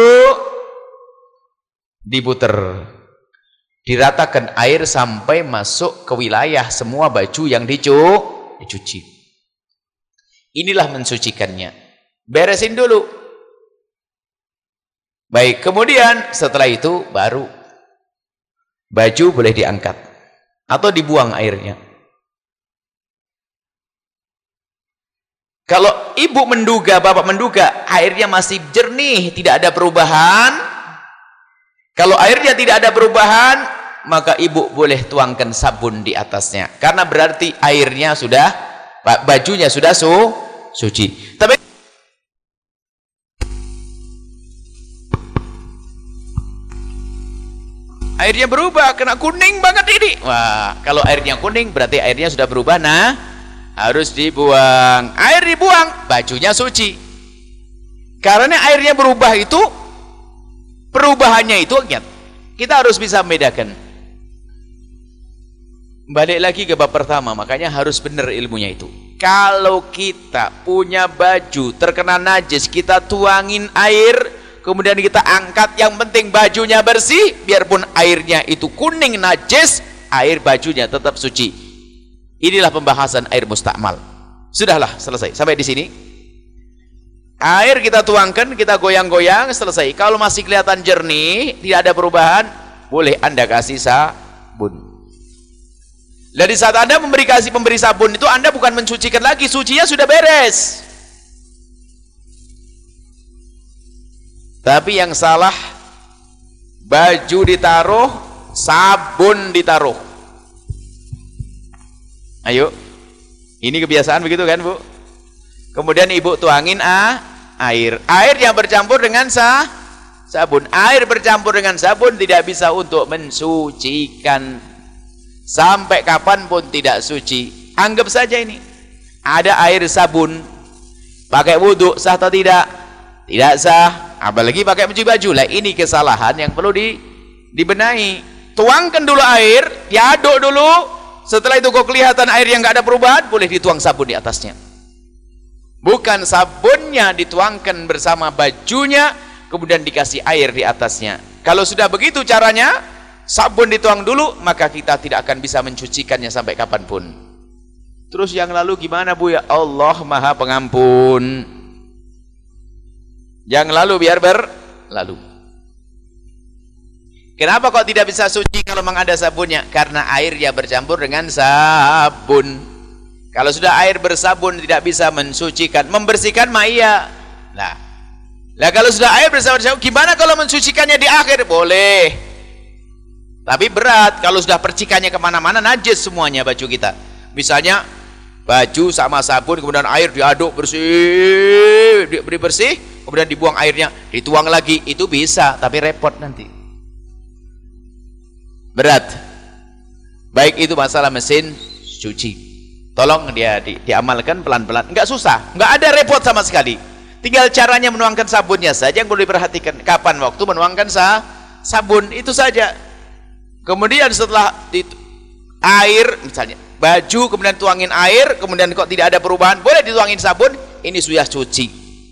diputer, diratakan air sampai masuk ke wilayah semua baju yang dicuci. Inilah mensucikannya. Beresin dulu. Baik, kemudian setelah itu baru baju boleh diangkat atau dibuang airnya. Kalau ibu menduga, bapak menduga airnya masih jernih, tidak ada perubahan. Kalau airnya tidak ada perubahan, maka ibu boleh tuangkan sabun di atasnya. Karena berarti airnya sudah, bajunya sudah suci. Tapi airnya berubah, kena kuning banget ini. Wah, kalau airnya kuning berarti airnya sudah berubah. Nah, harus dibuang. Air dibuang, bajunya suci. Karena airnya berubah itu, perubahannya itu kita harus bisa membedakan. Balik lagi ke bab pertama, makanya harus benar ilmunya itu. Kalau kita punya baju terkena najis, kita tuangin air, kemudian kita angkat, yang penting bajunya bersih, biarpun airnya itu kuning najis, air bajunya tetap suci. Inilah pembahasan air mustakmal. Sudahlah, selesai sampai di sini. Air kita tuangkan, kita goyang-goyang, selesai. Kalau masih kelihatan jernih, tidak ada perubahan, boleh Anda kasih sabun. Dari saat Anda memberi sabun itu, Anda bukan mencucikan lagi, sucinya sudah beres. Tapi yang salah, baju ditaruh, sabun ditaruh. Ayo, ini kebiasaan begitu kan, Bu? Kemudian ibu tuangin air yang bercampur dengan sabun. Air bercampur dengan sabun tidak bisa untuk mensucikan. Sampai kapanpun tidak suci. Anggap saja ini ada air sabun, pakai wudhu, sah atau tidak? Tidak sah. Apalagi pakai mencuci baju. Lah, ini kesalahan yang perlu dibenahi. Tuangkan dulu air, diaduk dulu. Setelah itu kok kelihatan air yang nggak ada perubahan, boleh dituang sabun di atasnya. Bukan sabunnya dituangkan bersama bajunya, kemudian dikasih air di atasnya. Kalau sudah begitu caranya, sabun dituang dulu, maka kita tidak akan bisa mencucikannya sampai kapanpun. Terus yang lalu gimana, Bu? Ya Allah Maha Pengampun. Yang lalu biar berlalu. Kenapa kok tidak bisa suci kalau memang ada sabunnya? Karena airnya bercampur dengan sabun. Kalau sudah air bersabun tidak bisa mensucikan, membersihkan mah iya. Lah kalau sudah air bersabun, gimana kalau mensucikannya di akhir? Boleh. Tapi berat kalau sudah percikannya kemana-mana, najis semuanya baju kita. Misalnya baju sama sabun, kemudian air diaduk bersih, diberi bersih, kemudian dibuang airnya, dituang lagi, itu bisa, tapi repot nanti. Berat. Baik itu masalah mesin cuci. Tolong dia diamalkan pelan-pelan, enggak susah, enggak ada repot sama sekali. Tinggal caranya menuangkan sabunnya saja yang perlu diperhatikan. Kapan waktu menuangkan sabun, itu saja. Kemudian setelah air, misalnya baju, kemudian tuangin air, kemudian kok tidak ada perubahan, boleh dituangin sabun, ini sudah cuci.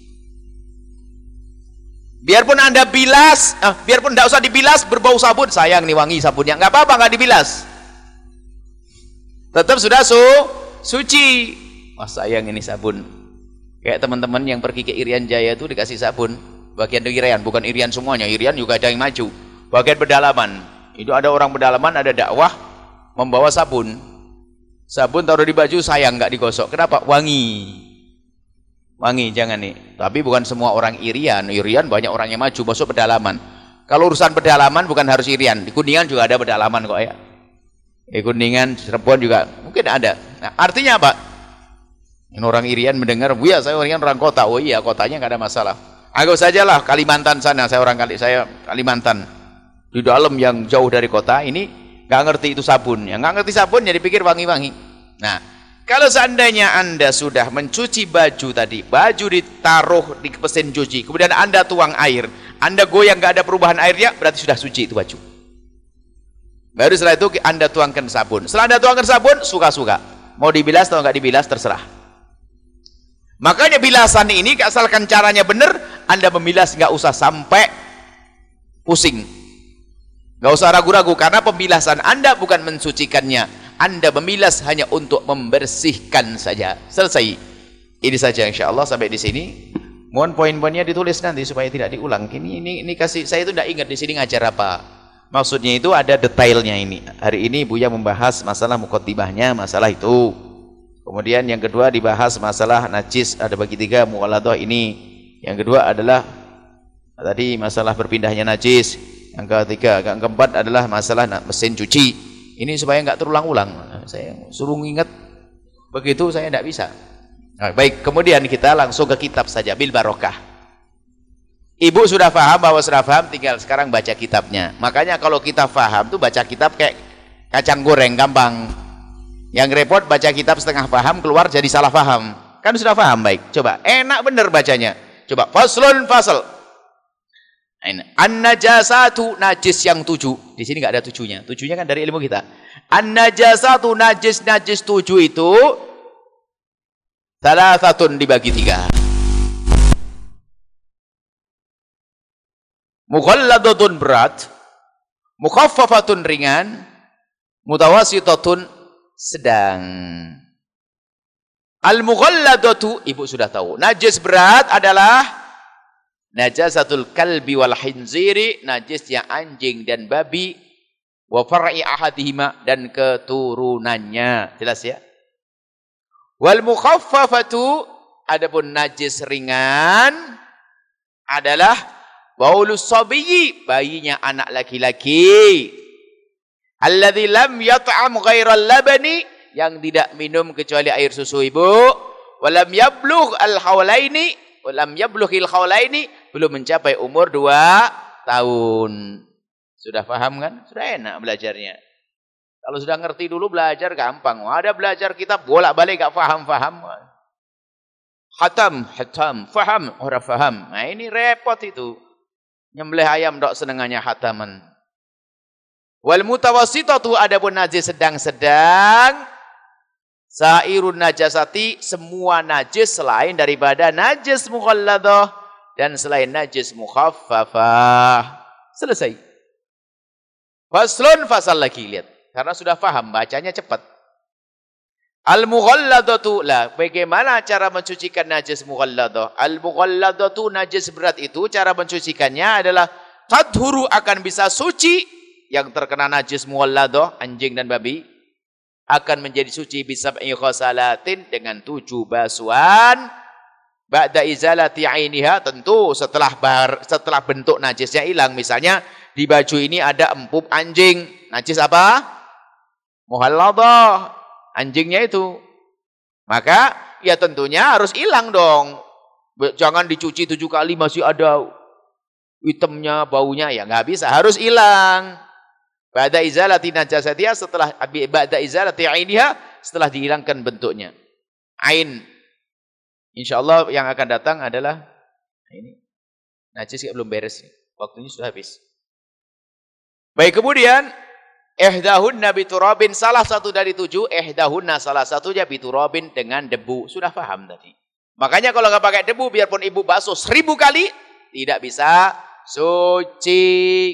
Biarpun Anda bilas, biarpun tidak usah dibilas, berbau sabun, sayang nih wangi sabunnya, nggak apa-apa, nggak dibilas, tetap sudah suci. Wah sayang ini sabun. Kayak teman-teman yang pergi ke Irian Jaya itu dikasih sabun, bagian Irian, bukan Irian semuanya, Irian juga ada yang maju, bagian pedalaman. Itu ada orang pedalaman, ada dakwah membawa sabun taruh di baju, sayang nggak digosok. Kenapa? Wangi, jangan nih. Tapi bukan semua orang Irian banyak orang yang maju masuk pedalaman. Kalau urusan pedalaman bukan harus Irian, di Kuningan juga ada pedalaman kok ya, di Kuningan, Cirebon juga mungkin ada. Nah, artinya apa? Ini orang Irian mendengar, Bu ya saya orang kota. Oh iya, kotanya nggak ada masalah. Anggap sajalah Kalimantan sana, saya Kalimantan, di dalam yang jauh dari kota ini nggak ngerti itu sabun, yang nggak ngerti sabun jadi pikir wangi-wangi. Nah, kalau seandainya Anda sudah mencuci baju tadi, baju ditaruh di mesin cuci, kemudian Anda tuang air, Anda goyang nggak ada perubahan airnya, berarti sudah suci itu baju. Baru setelah itu Anda tuangkan sabun. Setelah Anda tuangkan sabun, suka-suka, mau dibilas atau nggak dibilas terserah. Makanya bilasan ini, asalkan caranya benar, Anda memilas nggak usah sampai pusing, nggak usah ragu-ragu, karena pembilasan Anda bukan mensucikannya, Anda memilas hanya untuk membersihkan saja. Selesai. Ini saja insya Allah sampai di sini. Mohon poin-poinnya ditulis nanti supaya tidak diulang. Ini kasih, saya itu tidak ingat di sini ngajar apa. Maksudnya itu ada detailnya ini. Hari ini Buya membahas masalah muqaddimahnya, masalah itu. Kemudian yang kedua dibahas masalah najis, ada bagi tiga muwaladah ini. Yang kedua adalah tadi masalah berpindahnya najis. Yang ketiga, yang keempat adalah masalah mesin cuci. Ini supaya nggak terulang-ulang. Saya suruh ingat begitu saya tidak bisa. Nah, baik, kemudian kita langsung ke kitab saja, bil barokah. Ibu sudah paham, bahwa sudah paham, tinggal sekarang baca kitabnya. Makanya kalau kita paham tuh baca kitab kayak kacang goreng, gampang. Yang repot baca kitab setengah paham, keluar jadi salah paham. Kan sudah paham, baik. Coba, enak bener bacanya. Coba, faslun fasal. An-najasatu, najis yang 7. Di sini nggak ada 7-nya. 7-nya kan dari ilmu kita. An-najasatu, najis 7 itu salasatun dibagi 3. Mughalladatun berat, mukhaffafatun ringan, mutawassitatun sedang. Al-mughalladatu, ibu sudah tahu. Najis berat adalah najasatul kalbi wal khinziri, najisnya anjing dan babi, wa far'i ahadihima, dan keturunannya. Jelas ya? Wal mukhaffafatu, adapun najis ringan adalah baulus sabiyyi, bayinya anak laki-laki. Alladzi lam yat'am ghairal labani, yang tidak minum kecuali air susu ibu. Walam yablugh al-haulaini, walam yablughil haulaini, belum mencapai umur 2 tahun. Sudah paham kan? Sudah enak belajarnya. Kalau sudah ngerti dulu belajar gampang. Ada belajar kitab bolak-balik gak paham-paham. Hatam, faham, orang faham. Nah ini repot itu. Nyembelih ayam dok senengannya hataman. Wal mutawassitatu, adapun najis sedang-sedang. Sairun najasati, semua najis selain daripada najis mughalladah dan selain najis mukhaffafah. Selesai. Faslun, fasal lagi, lihat. Karena sudah paham, bacanya cepat. Al-mughalladatu, lah bagaimana cara mencucikan najis mughalladah? Al-mughalladatu, najis berat itu cara mencucikannya adalah tadhuru, akan bisa suci. Yang terkena najis mughalladah, anjing dan babi, akan menjadi suci bisab'i khosalatin, dengan 7 basuhan. Ba'da izalati ainiha, tentu setelah bentuk najisnya hilang. Misalnya di baju ini ada empuk anjing, najis apa? Mughalladah, anjingnya itu. Maka ya tentunya harus hilang dong. Jangan dicuci 7 kali masih ada hitamnya, baunya, ya nggak bisa, harus hilang. Ba'da izalati najasatiha, setelah ba'da izalati ainiha, setelah dihilangkan bentuknya. Ain. Insyaallah yang akan datang adalah ini. Najis belum beres nih. Waktunya sudah habis. Baik, kemudian ihdahunna biturabin, salah satu dari 7, ihdahunna salah satunya biturabin, dengan debu. Sudah paham tadi. Makanya kalau nggak pakai debu, biarpun ibu basuh 1000 kali, tidak bisa suci.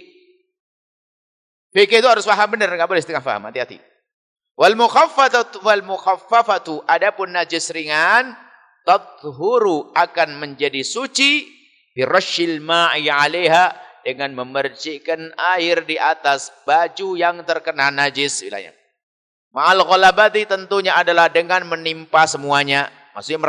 Fikih itu harus paham benar, nggak boleh setengah paham, hati-hati. Wal mukhaffafatu, adapun najis ringan, tathuru, akan menjadi suci, birashil ma'i 'alaiha, dengan memercikkan air di atas baju yang terkena najis wilayah. Ma'al ghalabati, tentunya adalah dengan menimpa semuanya, maksudnya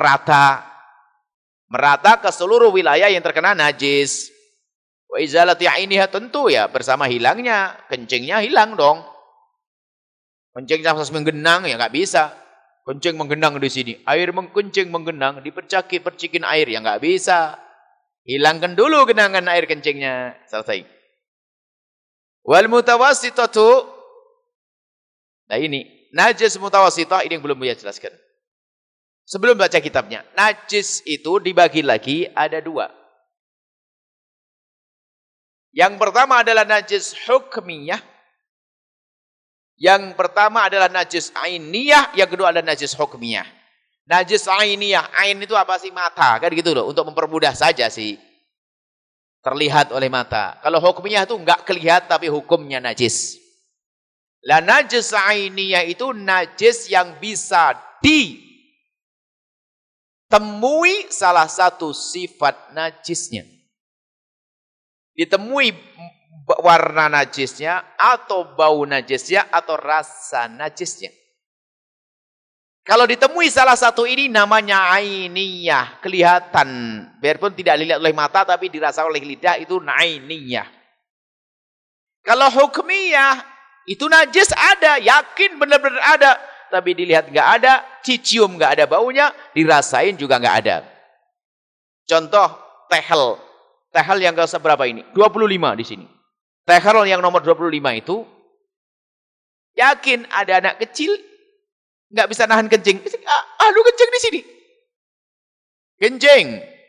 merata ke seluruh wilayah yang terkena najis. Wa izalati ainiha, tentu ya bersama hilangnya, kencingnya hilang dong. Kencing sampai menggenang ya nggak bisa. Kencing menggenang di sini, air kencing menggenang, dipercikin air ya nggak bisa. Hilangkan dulu genangan air kencingnya, selesai. Wal mutawassitatu, nah ini najis mutawassitah, ini yang belum saya jelaskan. Sebelum baca kitabnya, najis itu dibagi lagi ada 2. Yang pertama adalah najis hukmiyah. Yang pertama adalah najis ainiyah, yang kedua adalah najis hukmiyah. Najis ainiyah, ain itu apa sih? Mata, kan gitu loh, untuk mempermudah saja sih. Terlihat oleh mata. Kalau hukmiyah itu enggak kelihatan tapi hukumnya najis. Lah najis ainiyah itu najis yang bisa ditemui salah satu sifat najisnya. Ditemui warna najisnya, atau bau najisnya, atau rasa najisnya. Kalau ditemui salah satu ini namanya ainiyah, kelihatan. Biarpun tidak dilihat oleh mata tapi dirasa oleh lidah, itu ainiyah. Kalau hukmiyah, itu najis ada, yakin benar-benar ada. Tapi dilihat nggak ada, dicium nggak ada baunya, dirasain juga nggak ada. Contoh tehel. Tehel yang ke seberapa ini? 25 di sini. Tehel yang nomor 25 itu, yakin ada anak kecil, nggak bisa nahan kencing. Lu kencing di sini. Kencing.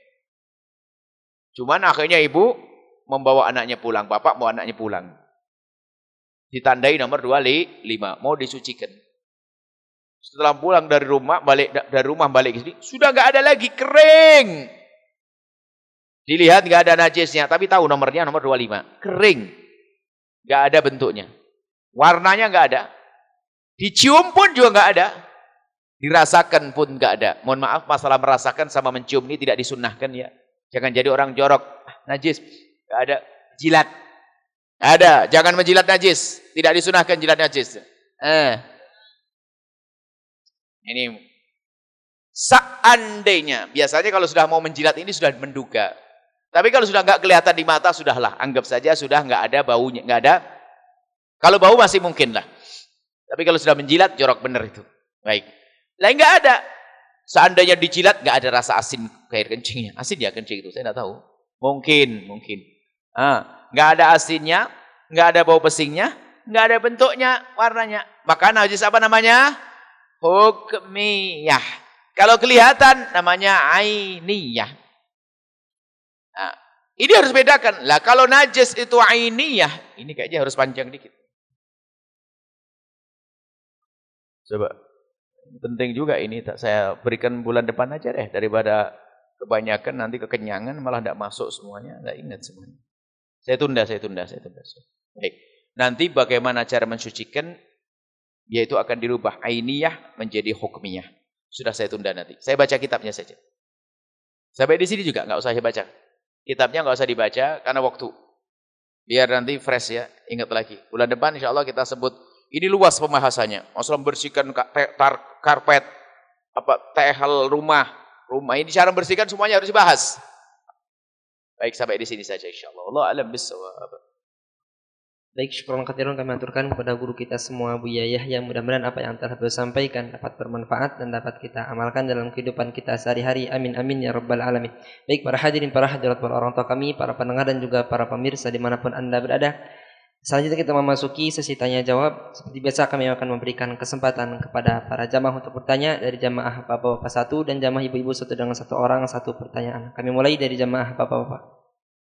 Cuman akhirnya ibu membawa anaknya pulang. Bapak bawa anaknya pulang. Ditandai nomor 25. Mau disucikan. Setelah pulang dari rumah, balik ke sini, sudah nggak ada lagi, kering. Dilihat nggak ada najisnya, tapi tahu nomornya nomor 25. Kering. Nggak ada bentuknya. Warnanya nggak ada. Dicium pun juga nggak ada. Dirasakan pun nggak ada. Mohon maaf, masalah merasakan sama mencium ini tidak disunnahkan ya. Jangan jadi orang jorok. Najis. Nggak ada. Jilat. Ada. Jangan menjilat najis. Tidak disunnahkan jilat najis. Ini. Seandainya. Biasanya kalau sudah mau menjilat ini sudah menduga. Tapi kalau sudah nggak kelihatan di mata, sudahlah. Anggap saja sudah nggak ada baunya. Nggak ada. Kalau bau masih mungkin lah. Tapi kalau sudah menjilat, jorok benar itu. Baik. Lain nggak ada. Seandainya dijilat, nggak ada rasa asin kayak kencingnya. Asin ya kencing itu, saya nggak tahu. Mungkin. Nggak ada asinnya, nggak ada bau pesingnya, nggak ada bentuknya, warnanya. Maka najis apa namanya? Hukmiyah. Kalau kelihatan, namanya ainiyah. Nah, ini harus bedakan. Lah kalau najis itu ainiyah, ini kayaknya harus panjang dikit. Coba. Penting juga ini, saya berikan bulan depan aja deh, daripada kebanyakan nanti kekenyangan malah tidak masuk semuanya, tidak ingat semuanya. Saya tunda. Baik. Nanti bagaimana cara mensucikan, yaitu akan dirubah ainiyah menjadi hukmiyah. Sudah saya tunda nanti. Saya baca kitabnya saja. Sampai di sini juga nggak usah saya baca. Kitabnya nggak usah dibaca karena waktu. Biar nanti fresh ya, ingat lagi. Bulan depan insya Allah kita sebut. Ini luas pembahasannya. Masalah membersihkan karpet, tehel rumah. Ini cara membersihkan semuanya harus dibahas. Baik, sampai di sini saja insyaallah. Allah alam bissawab. Baik, syukur katsiran kami aturkan kepada guru kita semua Buya Yahya. Mudah-mudahan apa yang telah beliau sampaikan dapat bermanfaat dan dapat kita amalkan dalam kehidupan kita sehari-hari. Amin amin ya rabbal alamin. Baik para hadirin, para hadirat, para orang tua kami, para pendengar dan juga para pemirsa dimanapun Anda berada. Selanjutnya kita memasuki sesi tanya jawab. Seperti biasa kami akan memberikan kesempatan kepada para jamaah untuk bertanya. Dari jamaah bapak-bapak satu dan jamaah ibu-ibu satu dengan satu orang satu pertanyaan. Kami mulai dari jamaah bapak-bapak.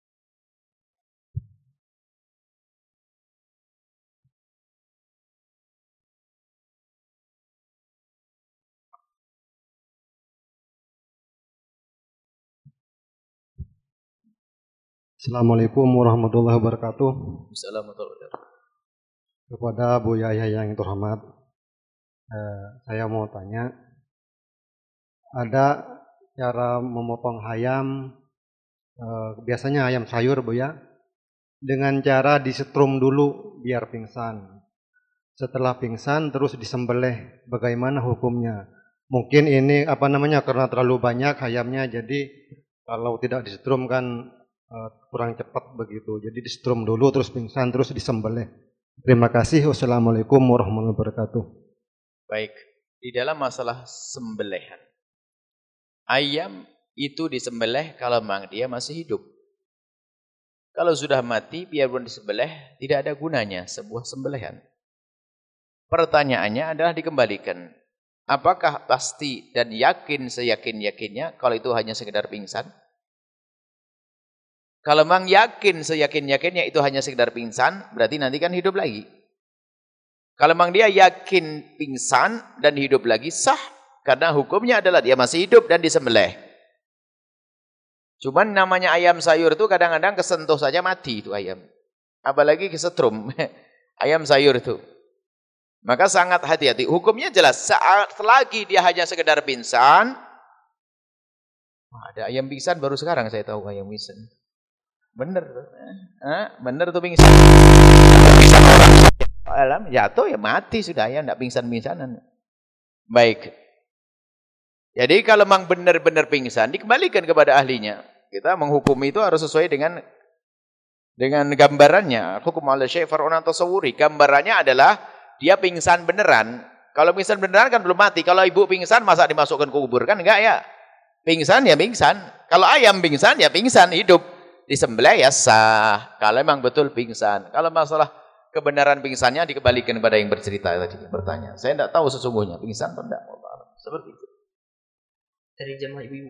Assalamualaikum warahmatullahi wabarakatuh. Assalamualaikum warahmatullahi wabarakatuh. Kepada Bu Yahya yang terhormat, saya mau tanya, ada cara memotong ayam, biasanya ayam sayur Bu ya, dengan cara disetrum dulu biar pingsan. Setelah pingsan terus disembelih, bagaimana hukumnya? Mungkin ini karena terlalu banyak ayamnya, jadi kalau tidak disetrum kan kurang cepat begitu. Jadi disetrum dulu terus pingsan terus disembelih. Terima kasih. Wassalamualaikum warahmatullahi wabarakatuh. Baik, di dalam masalah sembelihan, ayam itu disembelih kalau memang dia masih hidup. Kalau sudah mati, biarpun disembelih, tidak ada gunanya sebuah sembelihan. Pertanyaannya adalah dikembalikan. Apakah pasti dan yakin seyakin-yakinnya kalau itu hanya sekedar pingsan? Kalau memang yakin seyakin-yakinnya itu hanya sekedar pingsan, berarti nanti kan hidup lagi. Kalau memang dia yakin pingsan dan hidup lagi, sah. Karena hukumnya adalah dia masih hidup dan disembelih. Cuman namanya ayam sayur itu kadang-kadang kesentuh saja mati itu ayam. Apalagi kesetrum. Ayam sayur itu. Maka sangat hati-hati. Hukumnya jelas. Selagi dia hanya sekedar pingsan. Ada ayam pingsan baru sekarang saya tahu ayam pingsan. Bener. Bener tuh pingsan. Pingsan orang. Alam jatuh ya mati sudah ya. Tidak pingsan-pingsanan. Baik. Jadi kalau memang benar-benar pingsan, dikembalikan kepada ahlinya. Kita menghukum itu harus sesuai dengan gambarannya. Hukum ala syai' far'un tasawuri. Gambarannya adalah dia pingsan beneran. Kalau pingsan beneran kan belum mati. Kalau ibu pingsan masa dimasukkan ke kubur kan enggak ya? Pingsan ya pingsan. Kalau ayam pingsan ya pingsan hidup. Disembelih ya sah. Kalau memang betul pingsan. Kalau masalah kebenaran pingsannya dikembalikan kepada yang bercerita tadi bertanya. Saya tidak tahu sesungguhnya pingsan atau enggak. Seperti itu. Dari jamaah ibu-ibu.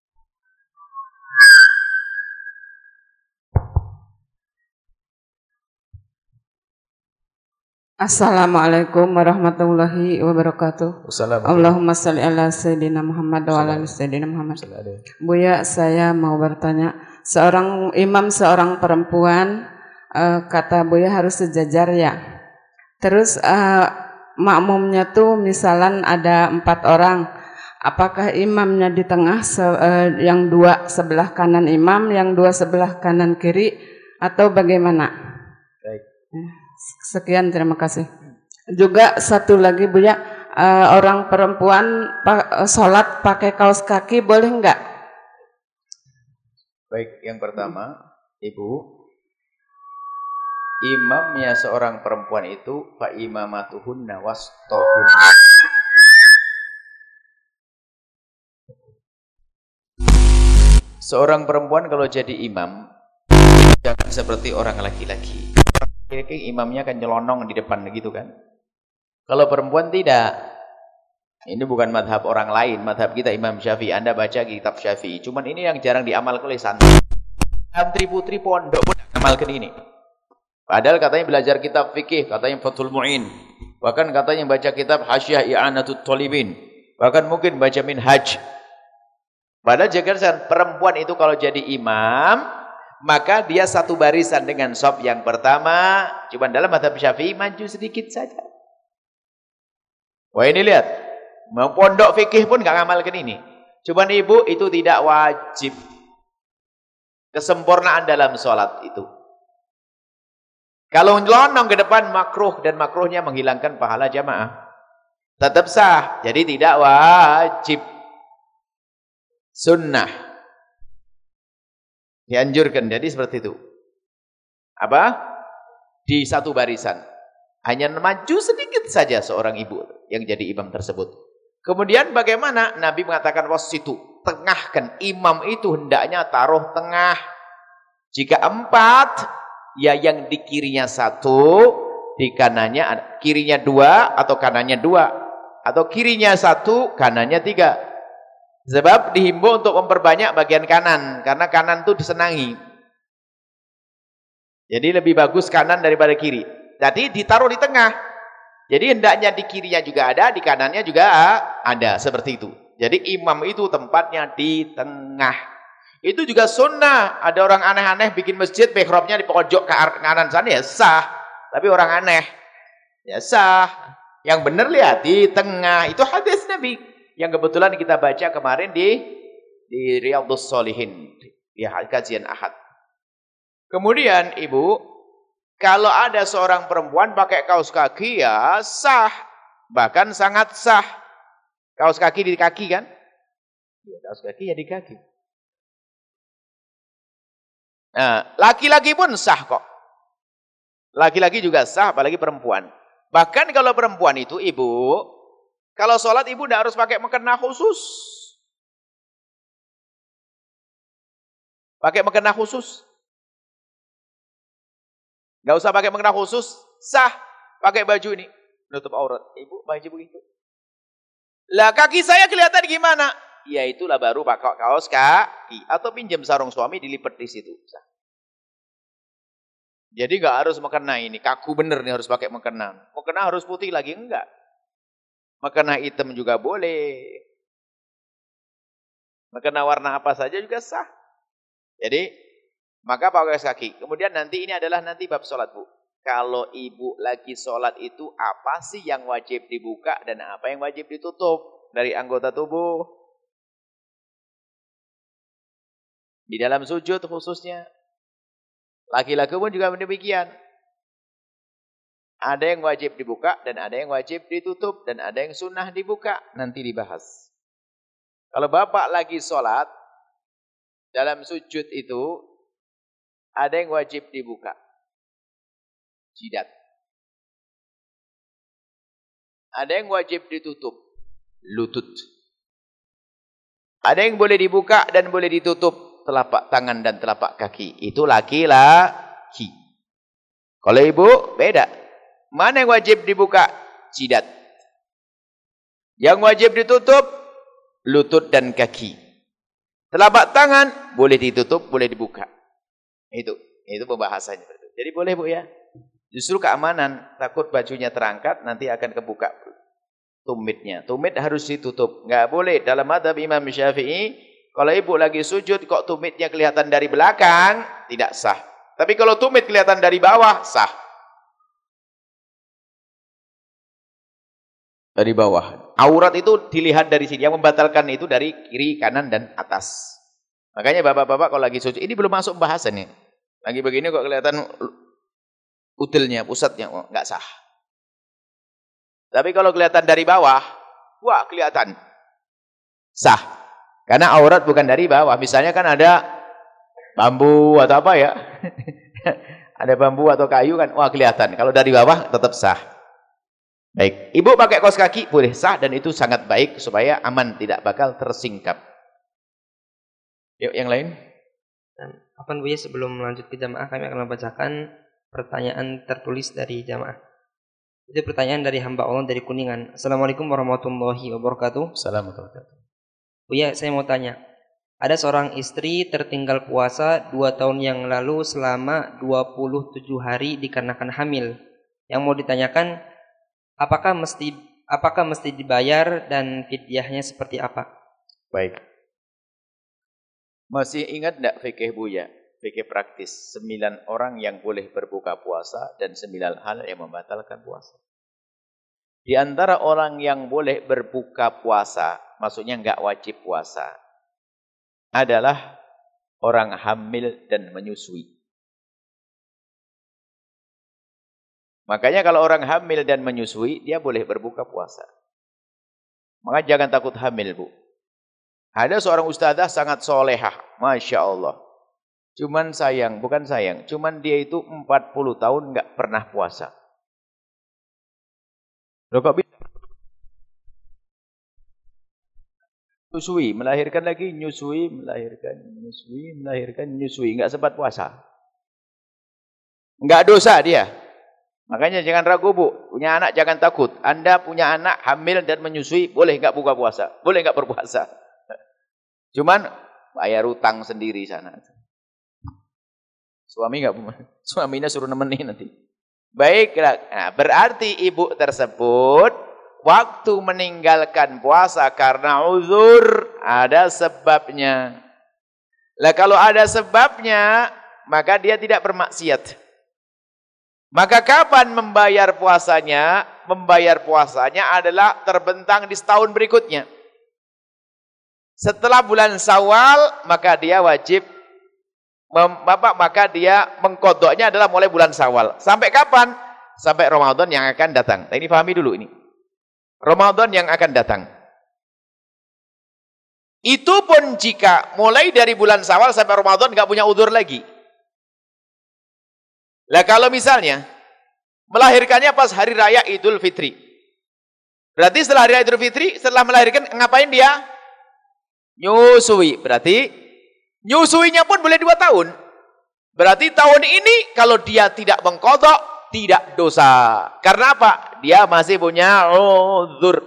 Assalamualaikum warahmatullahi wabarakatuh. Allahumma salli ala Sayyidina Muhammad wa ala Sayyidina Muhammad. Buya, saya mau bertanya, seorang imam seorang perempuan, kata Buya harus sejajar ya. Terus makmumnya tuh misalnya ada 4 orang. Apakah imamnya di tengah, yang 2 sebelah kanan imam, yang 2 sebelah kanan kiri, atau bagaimana? Baik. Sekian, terima kasih. Juga satu lagi Buya, orang perempuan sholat pakai kaos kaki boleh enggak? Baik, yang pertama, Ibu, imamnya seorang perempuan itu fa imamatuhunna wastohunna. Seorang perempuan kalau jadi imam jangan seperti orang laki-laki. Laki-laki imamnya kan nyelonong di depan gitu kan. Kalau perempuan tidak. Ini bukan madhab orang lain, madhab kita Imam Syafi'i. Anda baca kitab Syafi'i. Cuman ini yang jarang diamalkan oleh santri. Santri putri pondok pun amalkan ini. Padahal katanya belajar kitab fikih, katanya Fathul Mu'in. Bahkan katanya baca kitab Hasyiah I'anatut Thalibin. Bahkan mungkin baca Minhaj. Padahal jangan perempuan itu kalau jadi imam, maka dia satu barisan dengan shaf yang pertama. Cuma dalam madhab Syafi'i maju sedikit saja. Wah ini lihat, mau pondok fikih pun nggak ngamalkan ini. Cuman ibu itu tidak wajib. Kesempurnaan dalam sholat itu. Kalau nyelonong ke depan makruh dan makruhnya menghilangkan pahala jamaah. Tetap sah, jadi tidak wajib. Sunnah. Dianjurkan, jadi seperti itu. Apa? Di satu barisan. Hanya maju sedikit saja seorang ibu yang jadi imam tersebut. Kemudian bagaimana? Nabi mengatakan wasitu, tengahkan. Imam itu hendaknya taruh tengah. Jika 4, ya yang di kirinya 1, di kanannya, kirinya 2 atau kanannya 2, atau kirinya 1, kanannya 3. Sebab dihimbau untuk memperbanyak bagian kanan, karena kanan itu disenangi. Jadi lebih bagus kanan daripada kiri. Jadi ditaruh di tengah. Jadi hendaknya di kirinya juga ada, di kanannya juga ada, seperti itu. Jadi imam itu tempatnya di tengah. Itu juga sunnah. Ada orang aneh-aneh bikin masjid, mihrabnya di pojok ke kanan sana, ya sah. Tapi orang aneh, ya sah. Yang benar lihat di tengah. Itu hadis Nabi yang kebetulan kita baca kemarin di Riyadhus Shalihin, di kajian Ahad. Kemudian ibu, kalau ada seorang perempuan pakai kaos kaki ya sah, bahkan sangat sah. Kaos kaki di kaki kan? Ya, kaos kaki ya di kaki. Nah, laki-laki pun sah kok. Laki-laki juga sah, apalagi perempuan. Bahkan kalau perempuan itu ibu, kalau sholat ibu tidak harus pakai mukena khusus. Pakai mukena khusus. Nggak usah pakai mukena khusus, sah. Pakai baju ini, menutup aurat. Ibu, baju begitu. Lah kaki saya kelihatan gimana? Ya itulah baru pakai kaos kaki. Atau pinjam sarung suami dilipat di situ. Sah. Jadi nggak harus mukena ini. Kaku bener nih harus pakai mukena. Mukena harus putih lagi? Enggak. Mukena hitam juga boleh. Mukena warna apa saja juga sah. Jadi, maka pakai kaos kaki. Kemudian nanti ini adalah nanti bab sholat bu. Kalau ibu lagi sholat itu apa sih yang wajib dibuka dan apa yang wajib ditutup dari anggota tubuh? Di dalam sujud khususnya. Laki-laki pun juga demikian. Ada yang wajib dibuka dan ada yang wajib ditutup dan ada yang sunnah dibuka. Nanti dibahas. Kalau bapak lagi sholat, dalam sujud itu ada yang wajib dibuka. Jidat. Ada yang wajib ditutup. Lutut. Ada yang boleh dibuka dan boleh ditutup. Telapak tangan dan telapak kaki. Itu laki-laki. Kalau ibu, beda. Mana yang wajib dibuka? Jidat. Yang wajib ditutup, lutut dan kaki. Telapak tangan, boleh ditutup, boleh dibuka. Itu pembahasannya. Jadi boleh bu ya. Justru keamanan, takut bajunya terangkat, nanti akan kebuka tumitnya. Tumit harus ditutup. Nggak boleh. Dalam madhab Imam Syafi'i, Kalau ibu lagi sujud kok tumitnya kelihatan dari belakang, tidak sah. Tapi kalau tumit kelihatan dari bawah, sah. Dari bawah. Aurat itu dilihat dari sini. Yang membatalkan itu dari kiri, kanan, dan atas. Makanya bapak-bapak kalau lagi sujud, ini belum masuk pembahasan nih. Lagi begini kok kelihatan utilnya, pusatnya, oh, nggak sah. Tapi kalau kelihatan dari bawah, wah kelihatan. Sah. Karena aurat bukan dari bawah. Misalnya kan ada bambu atau apa ya. Ada bambu atau kayu kan, wah kelihatan. Kalau dari bawah tetap sah. Baik, ibu pakai kaos kaki boleh sah dan itu sangat baik supaya aman, tidak bakal tersingkap. Yuk yang lain. Afwan Buya, sebelum lanjut ke jamaah kami akan membacakan pertanyaan tertulis dari jamaah. Itu pertanyaan dari hamba Allah dari Kuningan. Assalamualaikum warahmatullahi wabarakatuh. Assalamualaikum warahmatullahi wabarakatuh. Buya, saya mau tanya. Ada seorang istri tertinggal puasa 2 tahun yang lalu selama 27 hari dikarenakan hamil. Yang mau ditanyakan, apakah mesti dibayar dan fidyahnya seperti apa? Baik. Masih ingat enggak fikih Buya? Fikih praktis. 9 orang yang boleh berbuka puasa dan 9 hal yang membatalkan puasa. Di antara orang yang boleh berbuka puasa, maksudnya enggak wajib puasa, adalah orang hamil dan menyusui. Makanya kalau orang hamil dan menyusui, dia boleh berbuka puasa. Maka jangan takut hamil, Bu. Ada seorang ustazah sangat solehah, Masya Allah. Cuman sayang, bukan sayang, cuman dia itu 40 tahun nggak pernah puasa. Loh kok bisa? Nyusui, melahirkan lagi, nyusui, melahirkan, nyusui, melahirkan, nyusui. Nggak sempat puasa. Nggak dosa dia. Makanya jangan ragu, Bu. Punya anak jangan takut. Anda punya anak hamil dan menyusui, boleh nggak buka puasa? Boleh nggak berpuasa? Cuman bayar utang sendiri sana. Suami nggak, suaminya suruh nemenin nanti. Baiklah, nah, berarti ibu tersebut waktu meninggalkan puasa karena uzur ada sebabnya. Lah kalau ada sebabnya, maka dia tidak bermaksiat. Maka kapan membayar puasanya? Membayar puasanya adalah terbentang di setahun berikutnya. Setelah bulan Syawal, maka dia wajib maka dia mengkodoknya adalah mulai bulan Syawal. Sampai kapan? Sampai Ramadan yang akan datang. Nah, ini pahami dulu ini. Ramadan yang akan datang. Itu pun jika mulai dari bulan Syawal sampai Ramadan nggak punya udzur lagi. Lah kalau misalnya melahirkannya pas hari raya Idul Fitri. Berarti setelah hari raya Idul Fitri, setelah melahirkan ngapain dia? Nyusui. Berarti nyusuinya pun boleh 2 tahun. Berarti tahun ini kalau dia tidak mengkodok, tidak dosa. Karena apa? Dia masih punya uzur.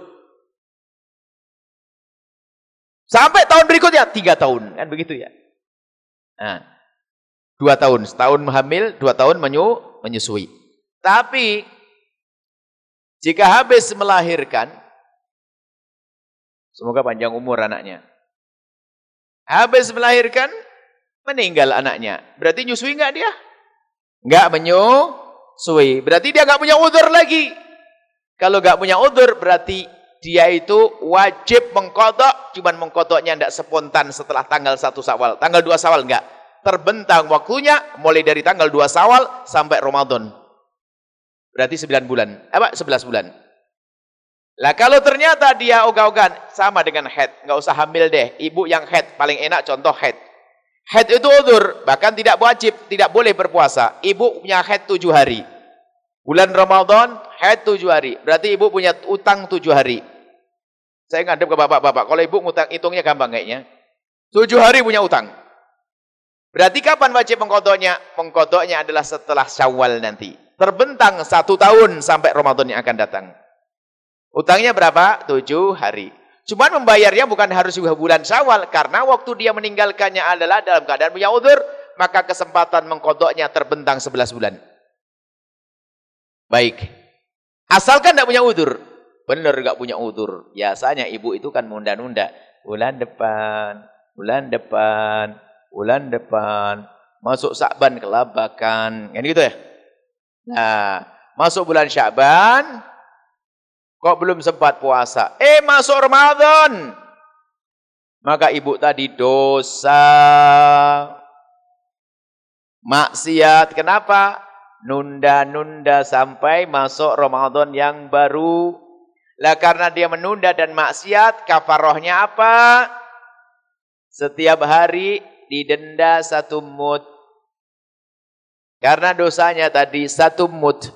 Sampai tahun berikutnya 3 tahun. Kan begitu ya. Nah, 2 tahun. Setahun hamil, 2 tahun menyusui. Tapi, jika habis melahirkan, semoga panjang umur anaknya. Habis melahirkan, meninggal anaknya. Berarti nyusui enggak dia? Enggak menyusui. Berarti dia enggak punya udzur lagi. Kalau enggak punya udzur, berarti dia itu wajib mengkodok. Cuman mengkodoknya enggak spontan setelah tanggal 1 Syawal. Tanggal 2 Syawal enggak. Terbentang waktunya mulai dari tanggal 2 Syawal sampai Ramadan. Berarti 9 bulan. 11 bulan. Lah kalau ternyata dia ogah-ogahan sama dengan haid, enggak usah hamil deh. Ibu yang haid paling enak contoh haid. Haid itu udzur, bahkan tidak wajib, tidak boleh berpuasa. Ibu punya haid 7 hari. Bulan Ramadan haid 7 hari. Berarti ibu punya utang 7 hari. Saya ngadep ke bapak-bapak. Kalau ibu ngutang hitungnya gampang kayaknya. 7 hari punya utang. Berarti kapan wajib mengkodoknya? Mengkodoknya adalah setelah Syawal nanti. Terbentang 1 tahun sampai Ramadan yang akan datang. Utangnya berapa? 7 hari. Cuman membayarnya bukan harus juga bulan Syawal. Karena waktu dia meninggalkannya adalah dalam keadaan punya udzur. Maka kesempatan mengkodoknya terbentang 11 bulan. Baik. Asalkan tidak punya udzur. Benar tidak punya udzur. Biasanya ibu itu kan nunda-nunda. Bulan depan. bulan depan, masuk Sya'ban kelabakan, kan gitu ya. Nah, masuk bulan Sya'ban, kok belum sempat puasa. Masuk Ramadan. Maka ibu tadi dosa, maksiat. Kenapa? Nunda-nunda sampai masuk Ramadan yang baru. Lah karena dia menunda dan maksiat, kafarohnya apa? Setiap hari didenda 1 mud. Karena dosanya tadi 1 mud.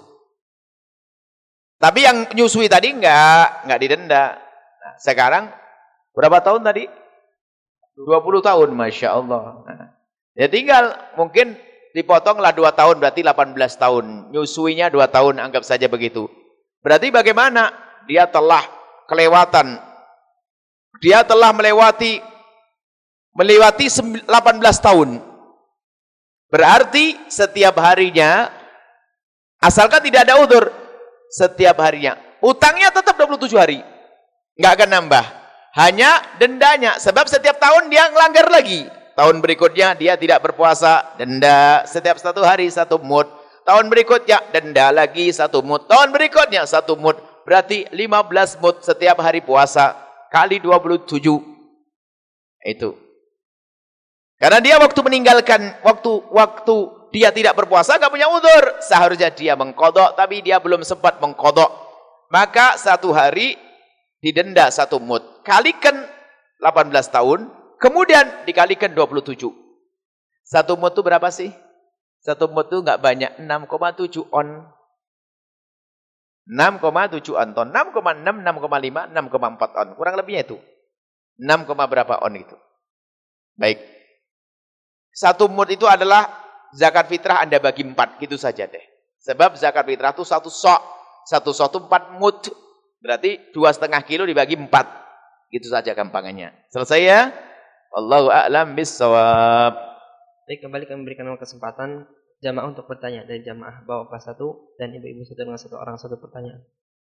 Tapi yang nyusui tadi enggak didenda. Nah, sekarang berapa tahun tadi? 20 tahun, Masya Allah. Nah, ya tinggal mungkin dipotonglah 2 tahun, berarti 18 tahun. Nyusuinya 2 tahun, anggap saja begitu. Berarti bagaimana? Dia telah kelewatan. Dia telah melewati 18 tahun. Berarti setiap harinya, asalkan tidak ada udzur, setiap harinya. Utangnya tetap 27 hari. Nggak akan nambah. Hanya dendanya. Sebab setiap tahun dia ngelanggar lagi. Tahun berikutnya dia tidak berpuasa, denda. Setiap 1 hari 1 mud. Tahun berikutnya denda lagi 1 mud. Tahun berikutnya 1 mud. Berarti 15 mud setiap hari puasa. Kali 27. Itu. Karena dia waktu meninggalkan, waktu dia tidak berpuasa, nggak punya udzur. Seharusnya dia mengkodok, tapi dia belum sempat mengkodok. Maka 1 hari didenda 1 mud. Kalikan 18 tahun, kemudian dikalikan 27. 1 mud itu berapa sih? 1 mud itu nggak banyak, 6,7 on. 6,7 on ton. 6,6, 6,5, 6,4 on. Kurang lebihnya itu. 6, berapa on itu. Baik. 1 mud itu adalah zakat fitrah Anda bagi 4. Gitu saja deh. Sebab zakat fitrah itu 1 sok. 1 sok itu 4 mud. Berarti 2,5 kilo dibagi 4. Gitu saja gampangannya. Selesai ya? Wallahu a'lam bissawab. Baik, kembali kami memberikan kesempatan jamaah untuk bertanya. Dari jamaah bapak 1 dan ibu-ibu 1 dengan 1 orang 1 pertanyaan.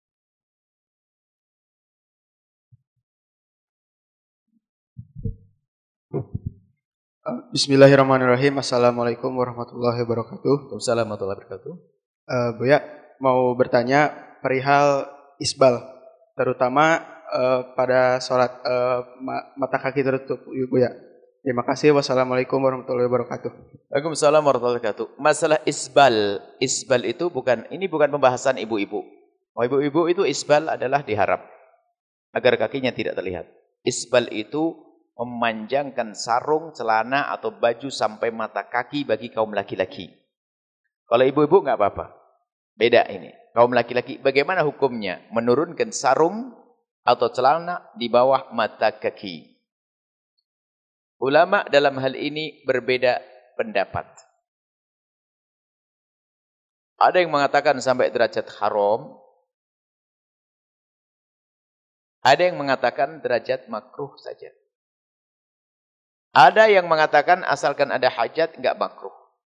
Bismillahirrahmanirrahim. Assalamualaikum warahmatullahi wabarakatuh. Waalaikumsalam warahmatullahi wabarakatuh. Buya, mau bertanya perihal isbal, terutama pada sholat mata kaki tertutup, Buya. Terima kasih. Wassalamualaikum warahmatullahi wabarakatuh. Waalaikumsalam warahmatullahi wabarakatuh. Masalah isbal. Isbal itu ini bukan pembahasan ibu-ibu. Ibu-ibu itu isbal adalah diharap agar kakinya tidak terlihat. Isbal itu memanjangkan sarung, celana atau baju sampai mata kaki bagi kaum laki-laki. Kalau ibu-ibu nggak apa-apa. Beda ini. Kaum laki-laki bagaimana hukumnya? Menurunkan sarung atau celana di bawah mata kaki. Ulama dalam hal ini berbeda pendapat. Ada yang mengatakan sampai derajat haram. Ada yang mengatakan derajat makruh saja. Ada yang mengatakan asalkan ada hajat enggak makruh.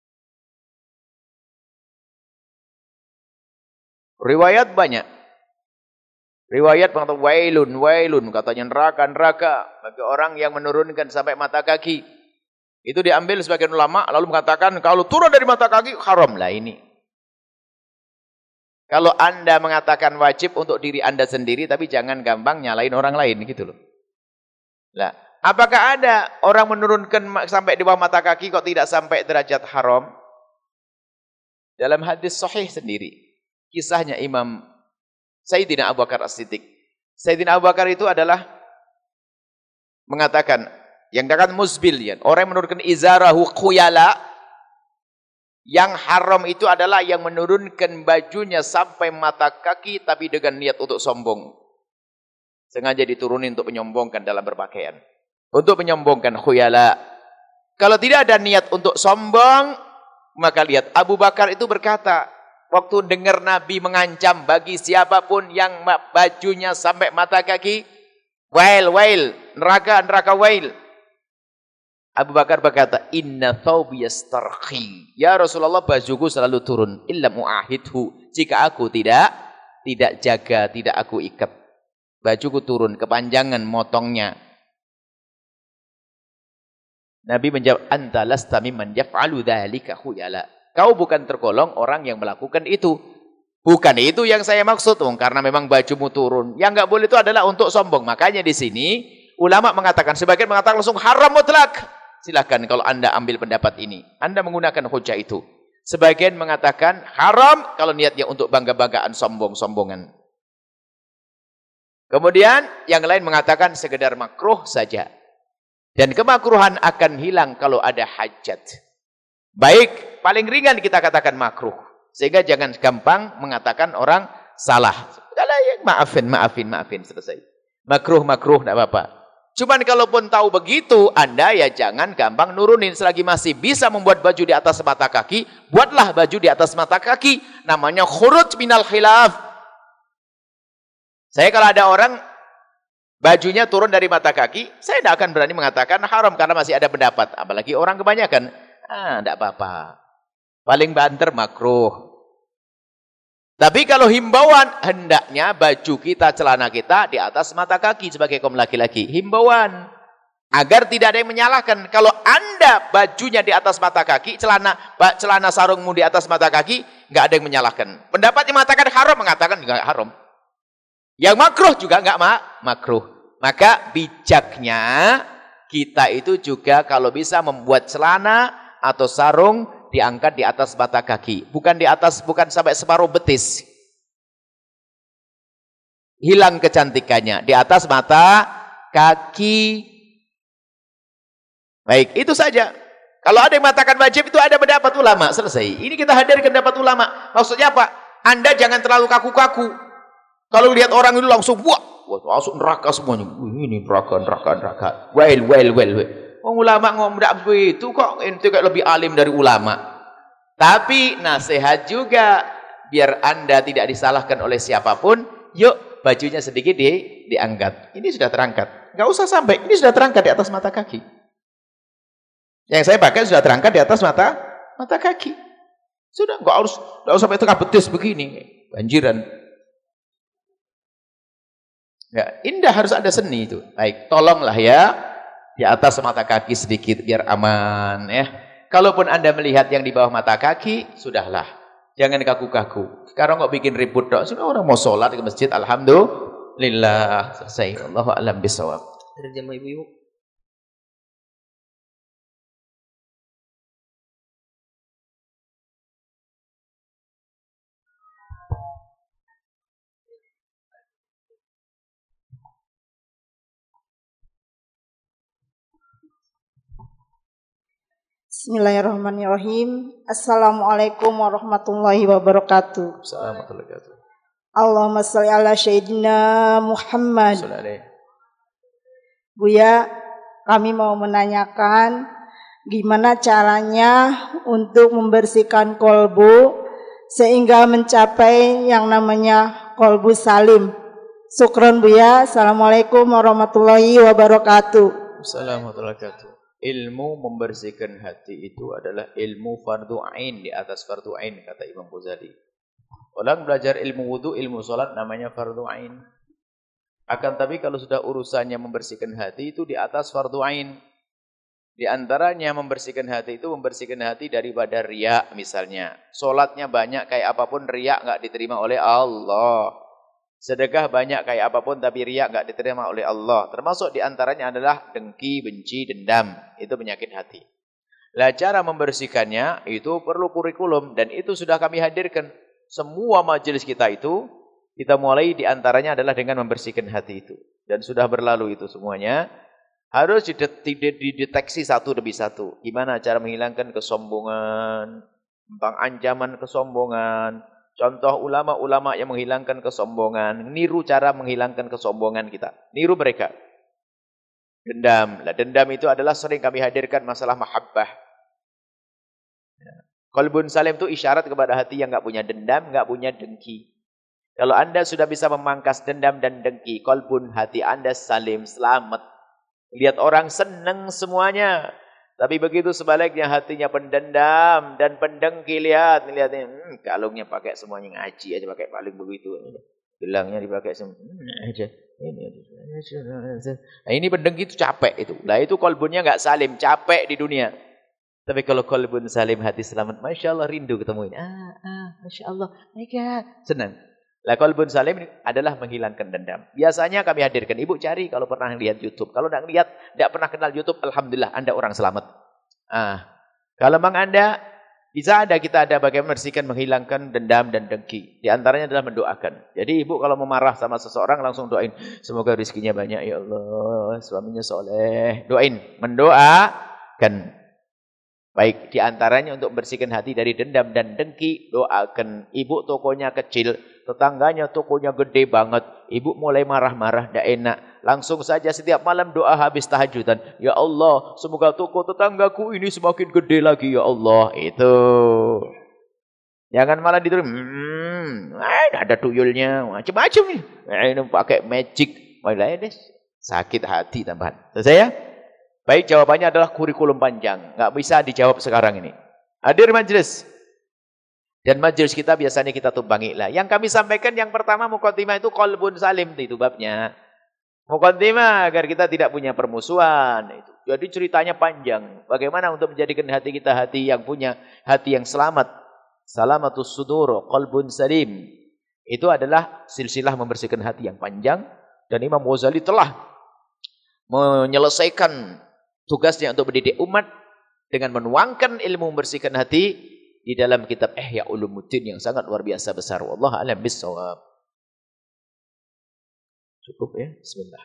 Riwayat banyak. Riwayat mengatakan wailun katanya neraka bagi orang yang menurunkan sampai mata kaki. Itu diambil sebagian ulama lalu mengatakan kalau turun dari mata kaki haram lah ini. Kalau Anda mengatakan wajib untuk diri Anda sendiri tapi jangan gampang nyalain orang lain gitu loh. Lah, apakah ada orang menurunkan sampai di bawah mata kaki kok tidak sampai derajat haram? Dalam hadis sahih sendiri, kisahnya Imam Sayyidina Abu Bakar As-Siddiq. Sayyidina Abu Bakar itu adalah mengatakan, yang dikatakan musbil, orang yang menurunkan izarahu khuyala, yang haram itu adalah yang menurunkan bajunya sampai mata kaki tapi dengan niat untuk sombong. Sengaja diturunin untuk menyombongkan dalam berpakaian. Untuk menyombongkan khuyala. Kalau tidak ada niat untuk sombong, maka lihat Abu Bakar itu berkata, waktu dengar Nabi mengancam bagi siapapun yang bajunya sampai mata kaki, wail, neraka wail. Abu Bakar berkata, inna thawbi yastarqi. Ya Rasulullah, bajuku selalu turun. Illa mu'ahidhu. Jika aku tidak jaga, tidak aku ikat. Bajuku turun, kepanjangan, motongnya. Nabi menjawab, anta lasta mimman yaf'alu dzalika khuyala. Kau bukan tergolong orang yang melakukan itu. Bukan itu yang saya maksud, karena memang bajumu turun. Yang enggak boleh itu adalah untuk sombong. Makanya di sini ulama mengatakan, sebagian mengatakan langsung haram mutlak. Silakan kalau Anda ambil pendapat ini. Anda menggunakan hujah itu. Sebagian mengatakan haram kalau niatnya untuk bangga-banggaan, sombong-sombongan. Kemudian yang lain mengatakan sekedar makruh saja. Dan kemakruhan akan hilang kalau ada hajat. Baik, paling ringan kita katakan makruh. Sehingga jangan gampang mengatakan orang salah. Kalau maafin, selesai. Makruh, tidak apa-apa. Cuman kalaupun tahu begitu, Anda ya jangan gampang nurunin. Selagi masih bisa membuat baju di atas mata kaki, buatlah baju di atas mata kaki. Namanya khuruj minal khilaf. Saya kalau ada orang bajunya turun dari mata kaki, saya tidak akan berani mengatakan haram karena masih ada pendapat. Apalagi orang kebanyakan, tidak apa-apa. Paling banter makruh. Tapi kalau himbauan, hendaknya baju kita, celana kita di atas mata kaki sebagai kaum laki-laki. Himbauan. Agar tidak ada yang menyalahkan. Kalau Anda bajunya di atas mata kaki, celana sarungmu di atas mata kaki, nggak ada yang menyalahkan. Pendapat yang mengatakan haram, mengatakan nggak haram. Yang makruh juga nggak makruh. Maka bijaknya kita itu juga kalau bisa membuat celana atau sarung diangkat di atas mata kaki, bukan sampai separuh betis. Hilang kecantikannya di atas mata kaki. Baik, itu saja. Kalau ada yang mengatakan wajib itu ada pendapat ulama, selesai. Ini kita hadirkan pendapat ulama. Maksudnya apa? Anda jangan terlalu kaku-kaku. Kalau lihat orang itu langsung masuk neraka semuanya. Ini neraka. Well. Ulama ngomong begitu kok, itu kayak lebih alim dari ulama. Tapi nasihat juga biar Anda tidak disalahkan oleh siapapun. Yuk bajunya sedikit diangkat. Ini sudah terangkat. Enggak usah sampai. Ini sudah terangkat di atas mata kaki. Yang saya pakai sudah terangkat di atas mata kaki. Sudah enggak harus sampai tengah betis begini. Banjiran. Ya, indah harus ada seni itu. Baik, tolonglah ya. Di atas mata kaki sedikit biar aman ya. Kalaupun Anda melihat yang di bawah mata kaki, sudahlah. Jangan kaku-kaku. Sekarang kok bikin ribut dok. Sudah orang mau sholat ke masjid, alhamdulillah. Selesai. Allahu a'lam bishawab. Dari jamaah ibu-ibu. Bismillahirrahmanirrahim. Assalamualaikum warahmatullahi wabarakatuh. Assalamualaikum warahmatullahi wabarakatuh. Allahumma sholli ala Sayyidina Muhammad. Buya, kami mau menanyakan gimana caranya untuk membersihkan kolbu sehingga mencapai yang namanya kolbu salim. Syukron Buya. Assalamualaikum warahmatullahi wabarakatuh. Assalamualaikum warahmatullahi wabarakatuh. Ilmu membersihkan hati itu adalah ilmu fardu ain di atas fardu ain, kata Imam Ghazali. Orang belajar ilmu wudu, ilmu salat namanya fardu ain. Akan tapi kalau sudah urusannya membersihkan hati itu di atas fardu ain. Di antaranya membersihkan hati itu membersihkan hati daripada riya misalnya. Salatnya banyak kayak apapun riya enggak diterima oleh Allah. Sedekah banyak kayak apapun tapi riya enggak diterima oleh Allah. Termasuk di antaranya adalah dengki, benci, dendam. Itu penyakit hati. Lah cara membersihkannya itu perlu kurikulum dan itu sudah kami hadirkan. Semua majelis kita itu kita mulai di antaranya adalah dengan membersihkan hati itu. Dan sudah berlalu itu semuanya. Harus dideteksi satu demi satu. Gimana cara menghilangkan kesombongan, tentang ancaman kesombongan. Contoh ulama-ulama yang menghilangkan kesombongan. Niru cara menghilangkan kesombongan kita. Niru mereka. Dendam. Nah, dendam itu adalah sering kami hadirkan masalah mahabbah. Qalbun salim itu isyarat kepada hati yang enggak punya dendam, enggak punya dengki. Kalau Anda sudah bisa memangkas dendam dan dengki, qalbun hati Anda salim, selamat. Lihat orang senang semuanya. Tapi begitu sebaliknya hatinya pendendam dan pendengki, lihatnya kalungnya pakai semuanya ngaji aja pakai paling begitu. Gelangnya dipakai aja. Ini Nah, ini pendengki itu capek itu. Lah itu kolbunnya nggak salim, capek di dunia. Tapi kalau kolbun salim, hati selamat, Masya Allah, rindu ketemu ini. Masya Allah, my God, senang. Lah kolbun salim adalah menghilangkan dendam. Biasanya kami hadirkan, ibu cari kalau pernah lihat YouTube. Kalau tidak pernah kenal YouTube, alhamdulillah Anda orang selamat. Kalau memang Anda kita ada bagaimana membersihkan, menghilangkan dendam dan dengki. Di antaranya adalah mendoakan. Jadi ibu kalau memarah sama seseorang langsung doain, semoga rezekinya banyak ya Allah, suaminya soleh. Doain, mendoakan. Baik, di antaranya untuk membersihkan hati dari dendam dan dengki, doakan. Ibu tokonya kecil, tetangganya tokonya gede banget. Ibu mulai marah-marah, tidak enak. Langsung saja setiap malam doa habis tahajudan. Ya Allah, semoga toko tetanggaku ini semakin gede lagi ya Allah. Itu. Jangan malah ditulis, ada tuyulnya, macam-macam nih. Ini pakai magic. Sakit hati tambahan. Selesai ya? Baik, jawabannya adalah kurikulum panjang. Nggak bisa dijawab sekarang ini. Hadir majelis. Dan majelis kita biasanya kita tumpangi. Lah, yang kami sampaikan yang pertama muqaddimah itu qalbun salim. Itu babnya. Muqaddimah agar kita tidak punya permusuhan. Itu. Jadi ceritanya panjang. Bagaimana untuk menjadikan hati kita hati yang punya hati yang selamat. Salamatus sudur, qalbun salim. Itu adalah silsilah membersihkan hati yang panjang. Dan Imam Ghazali telah menyelesaikan tugasnya untuk mendidik umat dengan menuangkan ilmu membersihkan hati di dalam kitab Ihya Ulumuddin yang sangat luar biasa besar. Wallahu a'lam bishawab. Cukup ya, bismillah.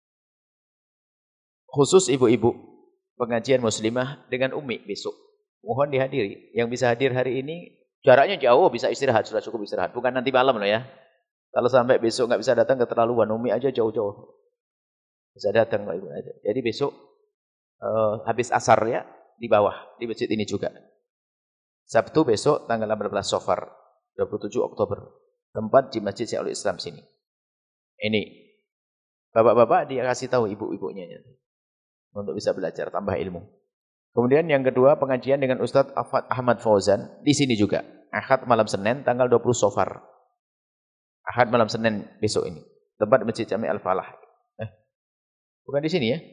Khusus ibu-ibu pengajian muslimah dengan Umi besok. Mohon dihadiri. Yang bisa hadir hari ini jaraknya jauh, bisa istirahat, sudah cukup istirahat. Bukan nanti malam loh ya. Kalau sampai besok nggak bisa datang keterlaluan, Umi aja jauh-jauh. Bisa datang Pak Ibu aja. Jadi besok habis asar ya di bawah di masjid ini juga. Sabtu besok tanggal 18 Safar 27 Oktober. Tempat di Masjid Syekhul Islam sini. Ini bapak-bapak dia kasih tahu ibu-ibunya untuk bisa belajar tambah ilmu. Kemudian yang kedua pengajian dengan Ustadz Ahmad Fauzan di sini juga. Ahad malam Senin tanggal 20 Safar. Ahad malam Senin besok ini. Tempat Masjid Jami Al-Falah. Bukan di sini ya.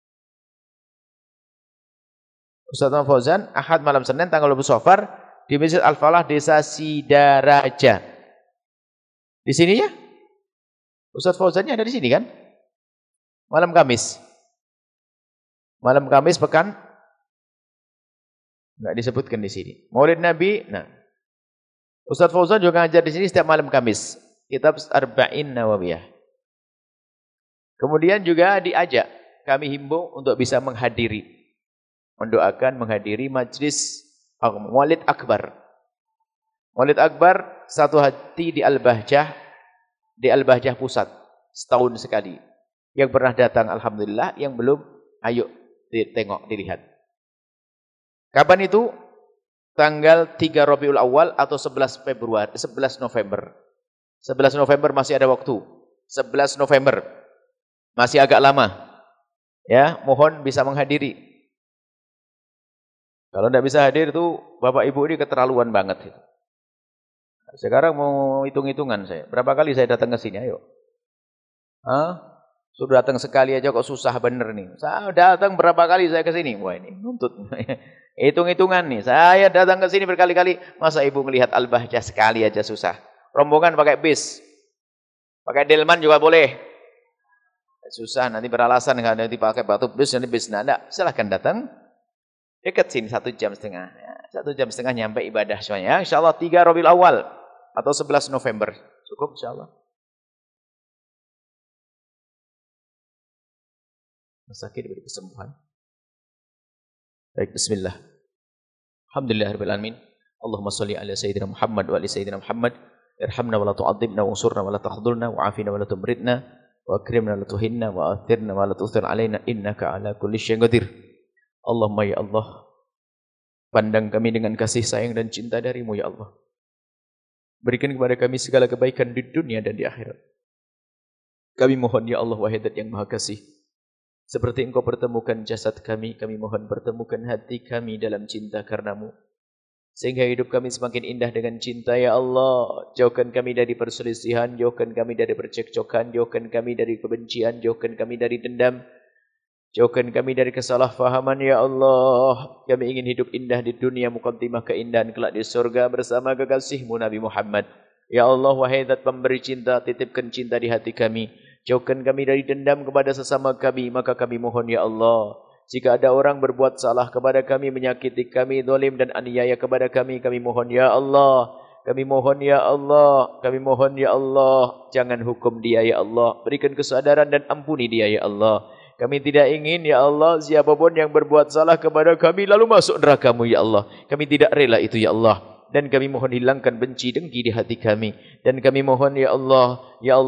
Ustaz Ahmad Fauzan, Ahad malam Senin tanggal 20 Safar di Masjid Al-Falah Desa Sidaraja. Di sini ya? Ustaz Fauzannya ada di sini kan? Malam Kamis. Malam Kamis pekan enggak disebutkan di sini. Maulid Nabi. Nah. Ustaz Fauzan juga ngajar di sini setiap malam Kamis. Kitab Arba'in Nawawiyah. Kemudian juga diajak kami himbau untuk bisa mendoakan menghadiri majlis Maulid Akbar. Maulid Akbar satu hati di Al-Bahjah Pusat setahun sekali. Yang pernah datang alhamdulillah, yang belum ayo ditengok dilihat. Kapan itu? Tanggal 3 Rabiul Awal atau 11 November. 11 November masih ada waktu. 11 November. Masih agak lama. Ya, mohon bisa menghadiri. Kalau tidak bisa hadir itu Bapak Ibu ini keterlaluan banget itu. Sekarang mau hitung-hitungan saya. Berapa kali saya datang ke sini? Ayo. Sudah datang sekali aja kok susah bener nih. Saya datang berapa kali saya ke sini? Wah ini nuntut. Hitung-hitungan nih. Saya datang ke sini berkali-kali. Masa Ibu melihat Al-Bahjah sekali aja susah. Rombongan pakai bis. Pakai delman juga boleh. Susah nanti beralasan kalau nanti pakai batu bis nanti bis nada. Silahkan datang. Dekat sini 1 jam setengah. 1 jam setengah nyampe ibadah semuanya. InsyaAllah 3 Rabiul Awal atau 11 November. Cukup insyaAllah. Sakit diberi kesembuhan. Baik, bismillah. Alhamdulillahirrahmanirrahim. Allahumma salli ala Sayyidina Muhammad wa ala Sayyidina Muhammad. Irhamna wa la tu'adzibna wa unsurna wa la takhdhulna wa afina wa la tumridna wa akrimna wa la tuhinna wa athirna wa la tu'thir alaina innaka ala kulli syai'in qadir. Allahumma ya Allah, pandang kami dengan kasih sayang dan cinta darimu ya Allah. Berikan kepada kami segala kebaikan di dunia dan di akhirat. Kami mohon ya Allah Wahid yang Maha Kasih. Seperti Engkau pertemukan jasad kami, kami mohon pertemukan hati kami dalam cinta karenamu. sehingga hidup kami semakin indah dengan cinta ya Allah. Jauhkan kami dari perselisihan, jauhkan kami dari percekcokan, jauhkan kami dari kebencian, jauhkan kami dari dendam, jauhkan kami dari kesalahfahaman ya Allah. Kami ingin hidup indah di dunia, muqaddimah keindahan kelak di surga bersama kekasih-Mu Nabi Muhammad. Ya Allah, wahai Zat pemberi cinta, titipkan cinta di hati kami. Jauhkan kami dari dendam kepada sesama kami, maka kami mohon ya Allah, jika ada orang berbuat salah kepada kami, menyakiti kami, zalim dan aniaya kepada kami mohon ya Allah. Kami mohon ya Allah. Kami mohon ya Allah. Jangan hukum dia ya Allah. Berikan kesadaran dan ampuni dia ya Allah. Kami tidak ingin ya Allah, siapapun yang berbuat salah kepada kami lalu masuk neraka-Mu ya Allah. Kami tidak rela itu ya Allah. Dan kami mohon hilangkan benci dengki di hati kami. Dan kami mohon ya Allah,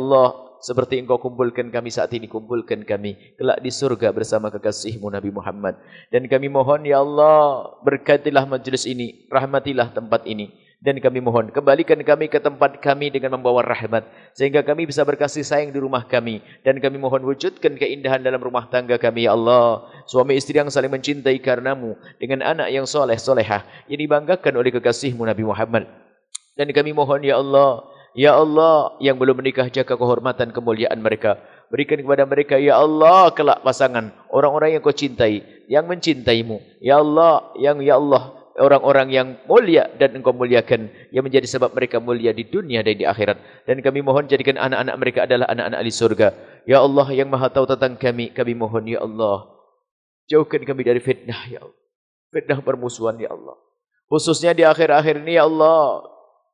seperti Engkau kumpulkan kami saat ini, kumpulkan kami kelak di surga bersama kekasih-Mu Nabi Muhammad. Dan kami mohon ya Allah, berkatilah majlis ini, rahmatilah tempat ini. Dan kami mohon, kembalikan kami ke tempat kami dengan membawa rahmat, sehingga kami bisa berkasih sayang di rumah kami. Dan kami mohon wujudkan keindahan dalam rumah tangga kami ya Allah. Suami istri yang saling mencintai karenamu, dengan anak yang soleh solehah, yang dibanggakan oleh kekasih-Mu Nabi Muhammad. Dan kami mohon ya Allah, ya Allah, yang belum menikah jaga kehormatan kemuliaan mereka. Berikan kepada mereka ya Allah kelak pasangan orang-orang yang Kau cintai, yang mencintai-Mu. Ya Allah, orang-orang yang mulia dan Engkau muliakan, yang menjadi sebab mereka mulia di dunia dan di akhirat. Dan kami mohon jadikan anak-anak mereka adalah anak-anak ahli surga. Ya Allah yang Maha tahu tentang kami mohon ya Allah, jauhkan kami dari fitnah ya Allah. Fitnah permusuhan ya Allah. Khususnya di akhir-akhir ini ya Allah.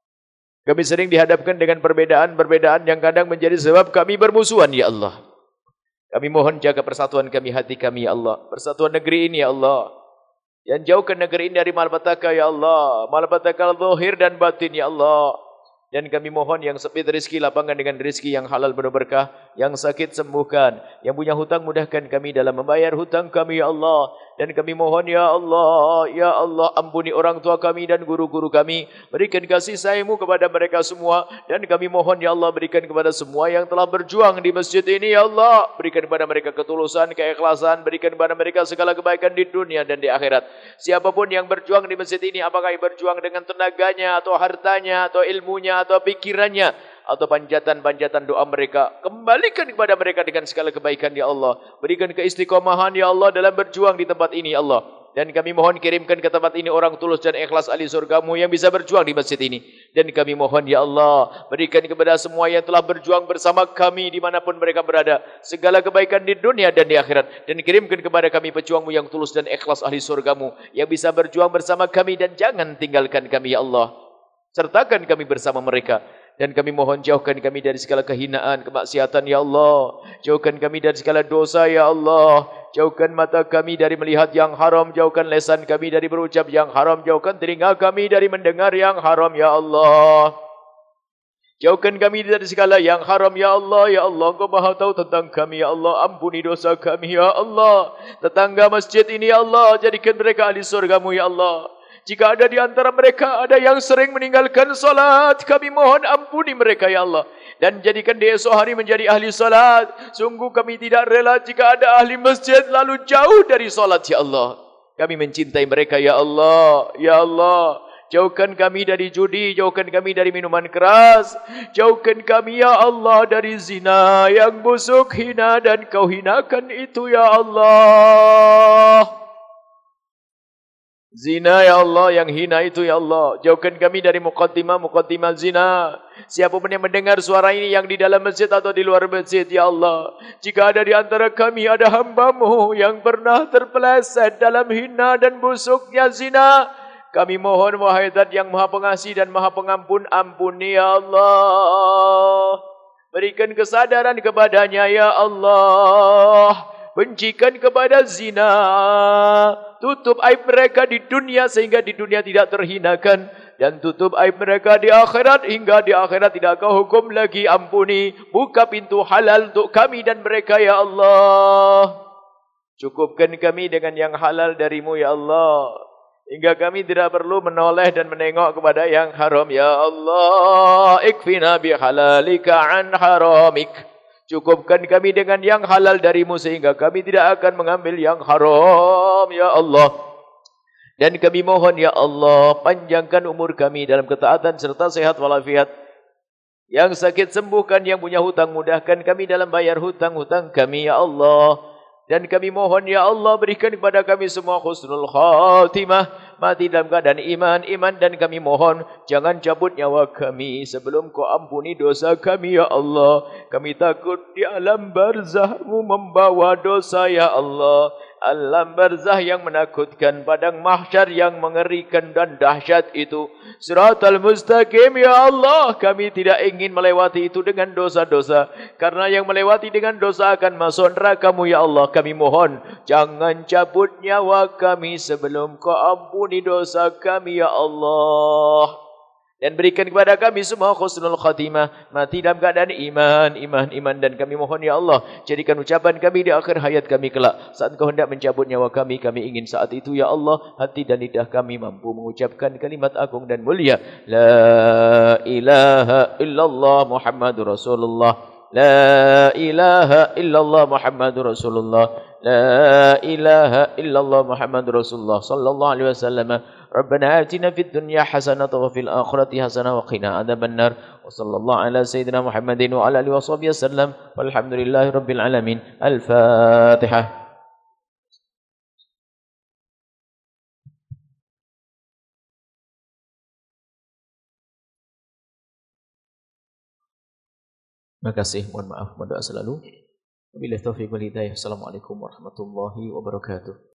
Kami sering dihadapkan dengan perbedaan-perbedaan yang kadang menjadi sebab kami bermusuhan ya Allah. Kami mohon jaga persatuan kami, hati kami ya Allah. Persatuan negeri ini ya Allah. Yang jauhkan negeri ini dari malapetaka ya Allah. Malapetaka zahir dan batin ya Allah. Dan kami mohon yang sempit rezeki, lapangan dengan rezeki yang halal penuh berkah. Yang sakit sembuhkan. Yang punya hutang mudahkan kami dalam membayar hutang kami ya Allah. Dan kami mohon ya Allah, ampuni orang tua kami dan guru-guru kami. Berikan kasih sayang-Mu kepada mereka semua. Dan kami mohon ya Allah, berikan kepada semua yang telah berjuang di masjid ini ya Allah. Berikan kepada mereka ketulusan, keikhlasan. Berikan kepada mereka segala kebaikan di dunia dan di akhirat. Siapapun yang berjuang di masjid ini, apakah berjuang dengan tenaganya, atau hartanya, atau ilmunya, atau pikirannya, atau panjatan-panjatan doa mereka, kembalikan kepada mereka dengan segala kebaikan ya Allah. Berikan keistiqomahan ya Allah dalam berjuang di tempat ini ya Allah. Dan kami mohon kirimkan ke tempat ini orang tulus dan ikhlas ahli surga-Mu yang bisa berjuang di masjid ini. Dan kami mohon ya Allah, berikan kepada semua yang telah berjuang bersama kami dimanapun mereka berada segala kebaikan di dunia dan di akhirat. Dan kirimkan kepada kami pejuang-Mu yang tulus dan ikhlas ahli surga-Mu yang bisa berjuang bersama kami. Dan jangan tinggalkan kami ya Allah, sertakan kami bersama mereka. Dan kami mohon jauhkan kami dari segala kehinaan, kemaksiatan ya Allah. Jauhkan kami dari segala dosa ya Allah. Jauhkan mata kami dari melihat yang haram. Jauhkan lisan kami dari berucap yang haram. Jauhkan telinga kami dari mendengar yang haram ya Allah. Jauhkan kami dari segala yang haram ya Allah. Ya Allah, Engkau Maha tahu tentang kami ya Allah. Ampuni dosa kami ya Allah. Tetangga masjid ini ya Allah, jadikan mereka ahli surga-Mu ya Allah. Jika ada di antara mereka ada yang sering meninggalkan salat, kami mohon ampuni mereka ya Allah. Dan jadikan dia esok hari menjadi ahli salat. Sungguh kami tidak rela jika ada ahli masjid lalu jauh dari salat ya Allah. Kami mencintai mereka ya Allah. Ya Allah, jauhkan kami dari judi, jauhkan kami dari minuman keras. Jauhkan kami ya Allah dari zina yang busuk, hina dan Kau hinakan itu ya Allah. Zina ya Allah, yang hina itu ya Allah. Jauhkan kami dari muqaddimah zina. Siapapun yang mendengar suara ini yang di dalam masjid atau di luar masjid ya Allah. Jika ada di antara kami ada hamba-Mu yang pernah terpeleset dalam hina dan busuknya zina, kami mohon wahai Zat yang Maha Pengasih dan Maha Pengampun, ampuni ya Allah. Berikan kesadaran kepadanya ya Allah. Bencikan kepada zina. Tutup aib mereka di dunia sehingga di dunia tidak terhinakan. Dan tutup aib mereka di akhirat hingga di akhirat tidak Kau hukum lagi. Ampuni. Buka pintu halal untuk kami dan mereka ya Allah. Cukupkan kami dengan yang halal dari-Mu ya Allah. Hingga kami tidak perlu menoleh dan menengok kepada yang haram ya Allah. Ikfina bihalalika an haramik. Cukupkan kami dengan yang halal dari-Mu sehingga kami tidak akan mengambil yang haram ya Allah. Dan kami mohon ya Allah, panjangkan umur kami dalam ketaatan serta sehat walafiat. Yang sakit sembuhkan, yang punya hutang mudahkan kami dalam bayar hutang-hutang kami ya Allah. Dan kami mohon ya Allah, berikan kepada kami semua husnul khatimah, mati dalam keadaan iman. Dan kami mohon jangan cabut nyawa kami sebelum kau ampuni dosa kami ya Allah. Kami takut di alam barzahmu membawa dosa ya Allah. Alam barzah yang menakutkan, padang mahsyar yang mengerikan dan dahsyat itu. Siratal mustaqim ya Allah. Kami tidak ingin melewati itu dengan dosa-dosa, karena yang melewati dengan dosa akan masuk neraka-Mu ya Allah. Kami mohon jangan cabut nyawa kami sebelum Kau ampuni dosa kami ya Allah. Dan berikan kepada kami semua husnul khatimah, mati dalam keadaan iman. Dan kami mohon ya Allah, jadikan ucapan kami di akhir hayat kami kelak. Saat Kau hendak mencabut nyawa kami ingin saat itu ya Allah, hati dan lidah kami mampu mengucapkan kalimat agung dan mulia, La ilaha illallah Muhammadur Rasulullah. La ilaha illallah Muhammadur Rasulullah. La ilaha illallah Muhammadur Rasulullah sallallahu alaihi wasallam. Rabbana atina fid dunya hasanah wa fil akhirati hasanah wa qina adzabannar. Wa sallallahu ala sayyidina Muhammadin wa ala alihi washabihi wasallam. Walhamdulillahi rabbil alamin. Al-Fatihah. Terima kasih, mohon maaf, mohon doa selalu. Wabillahi taufiq wal hidayah. Assalamualaikum warahmatullahi wabarakatuh.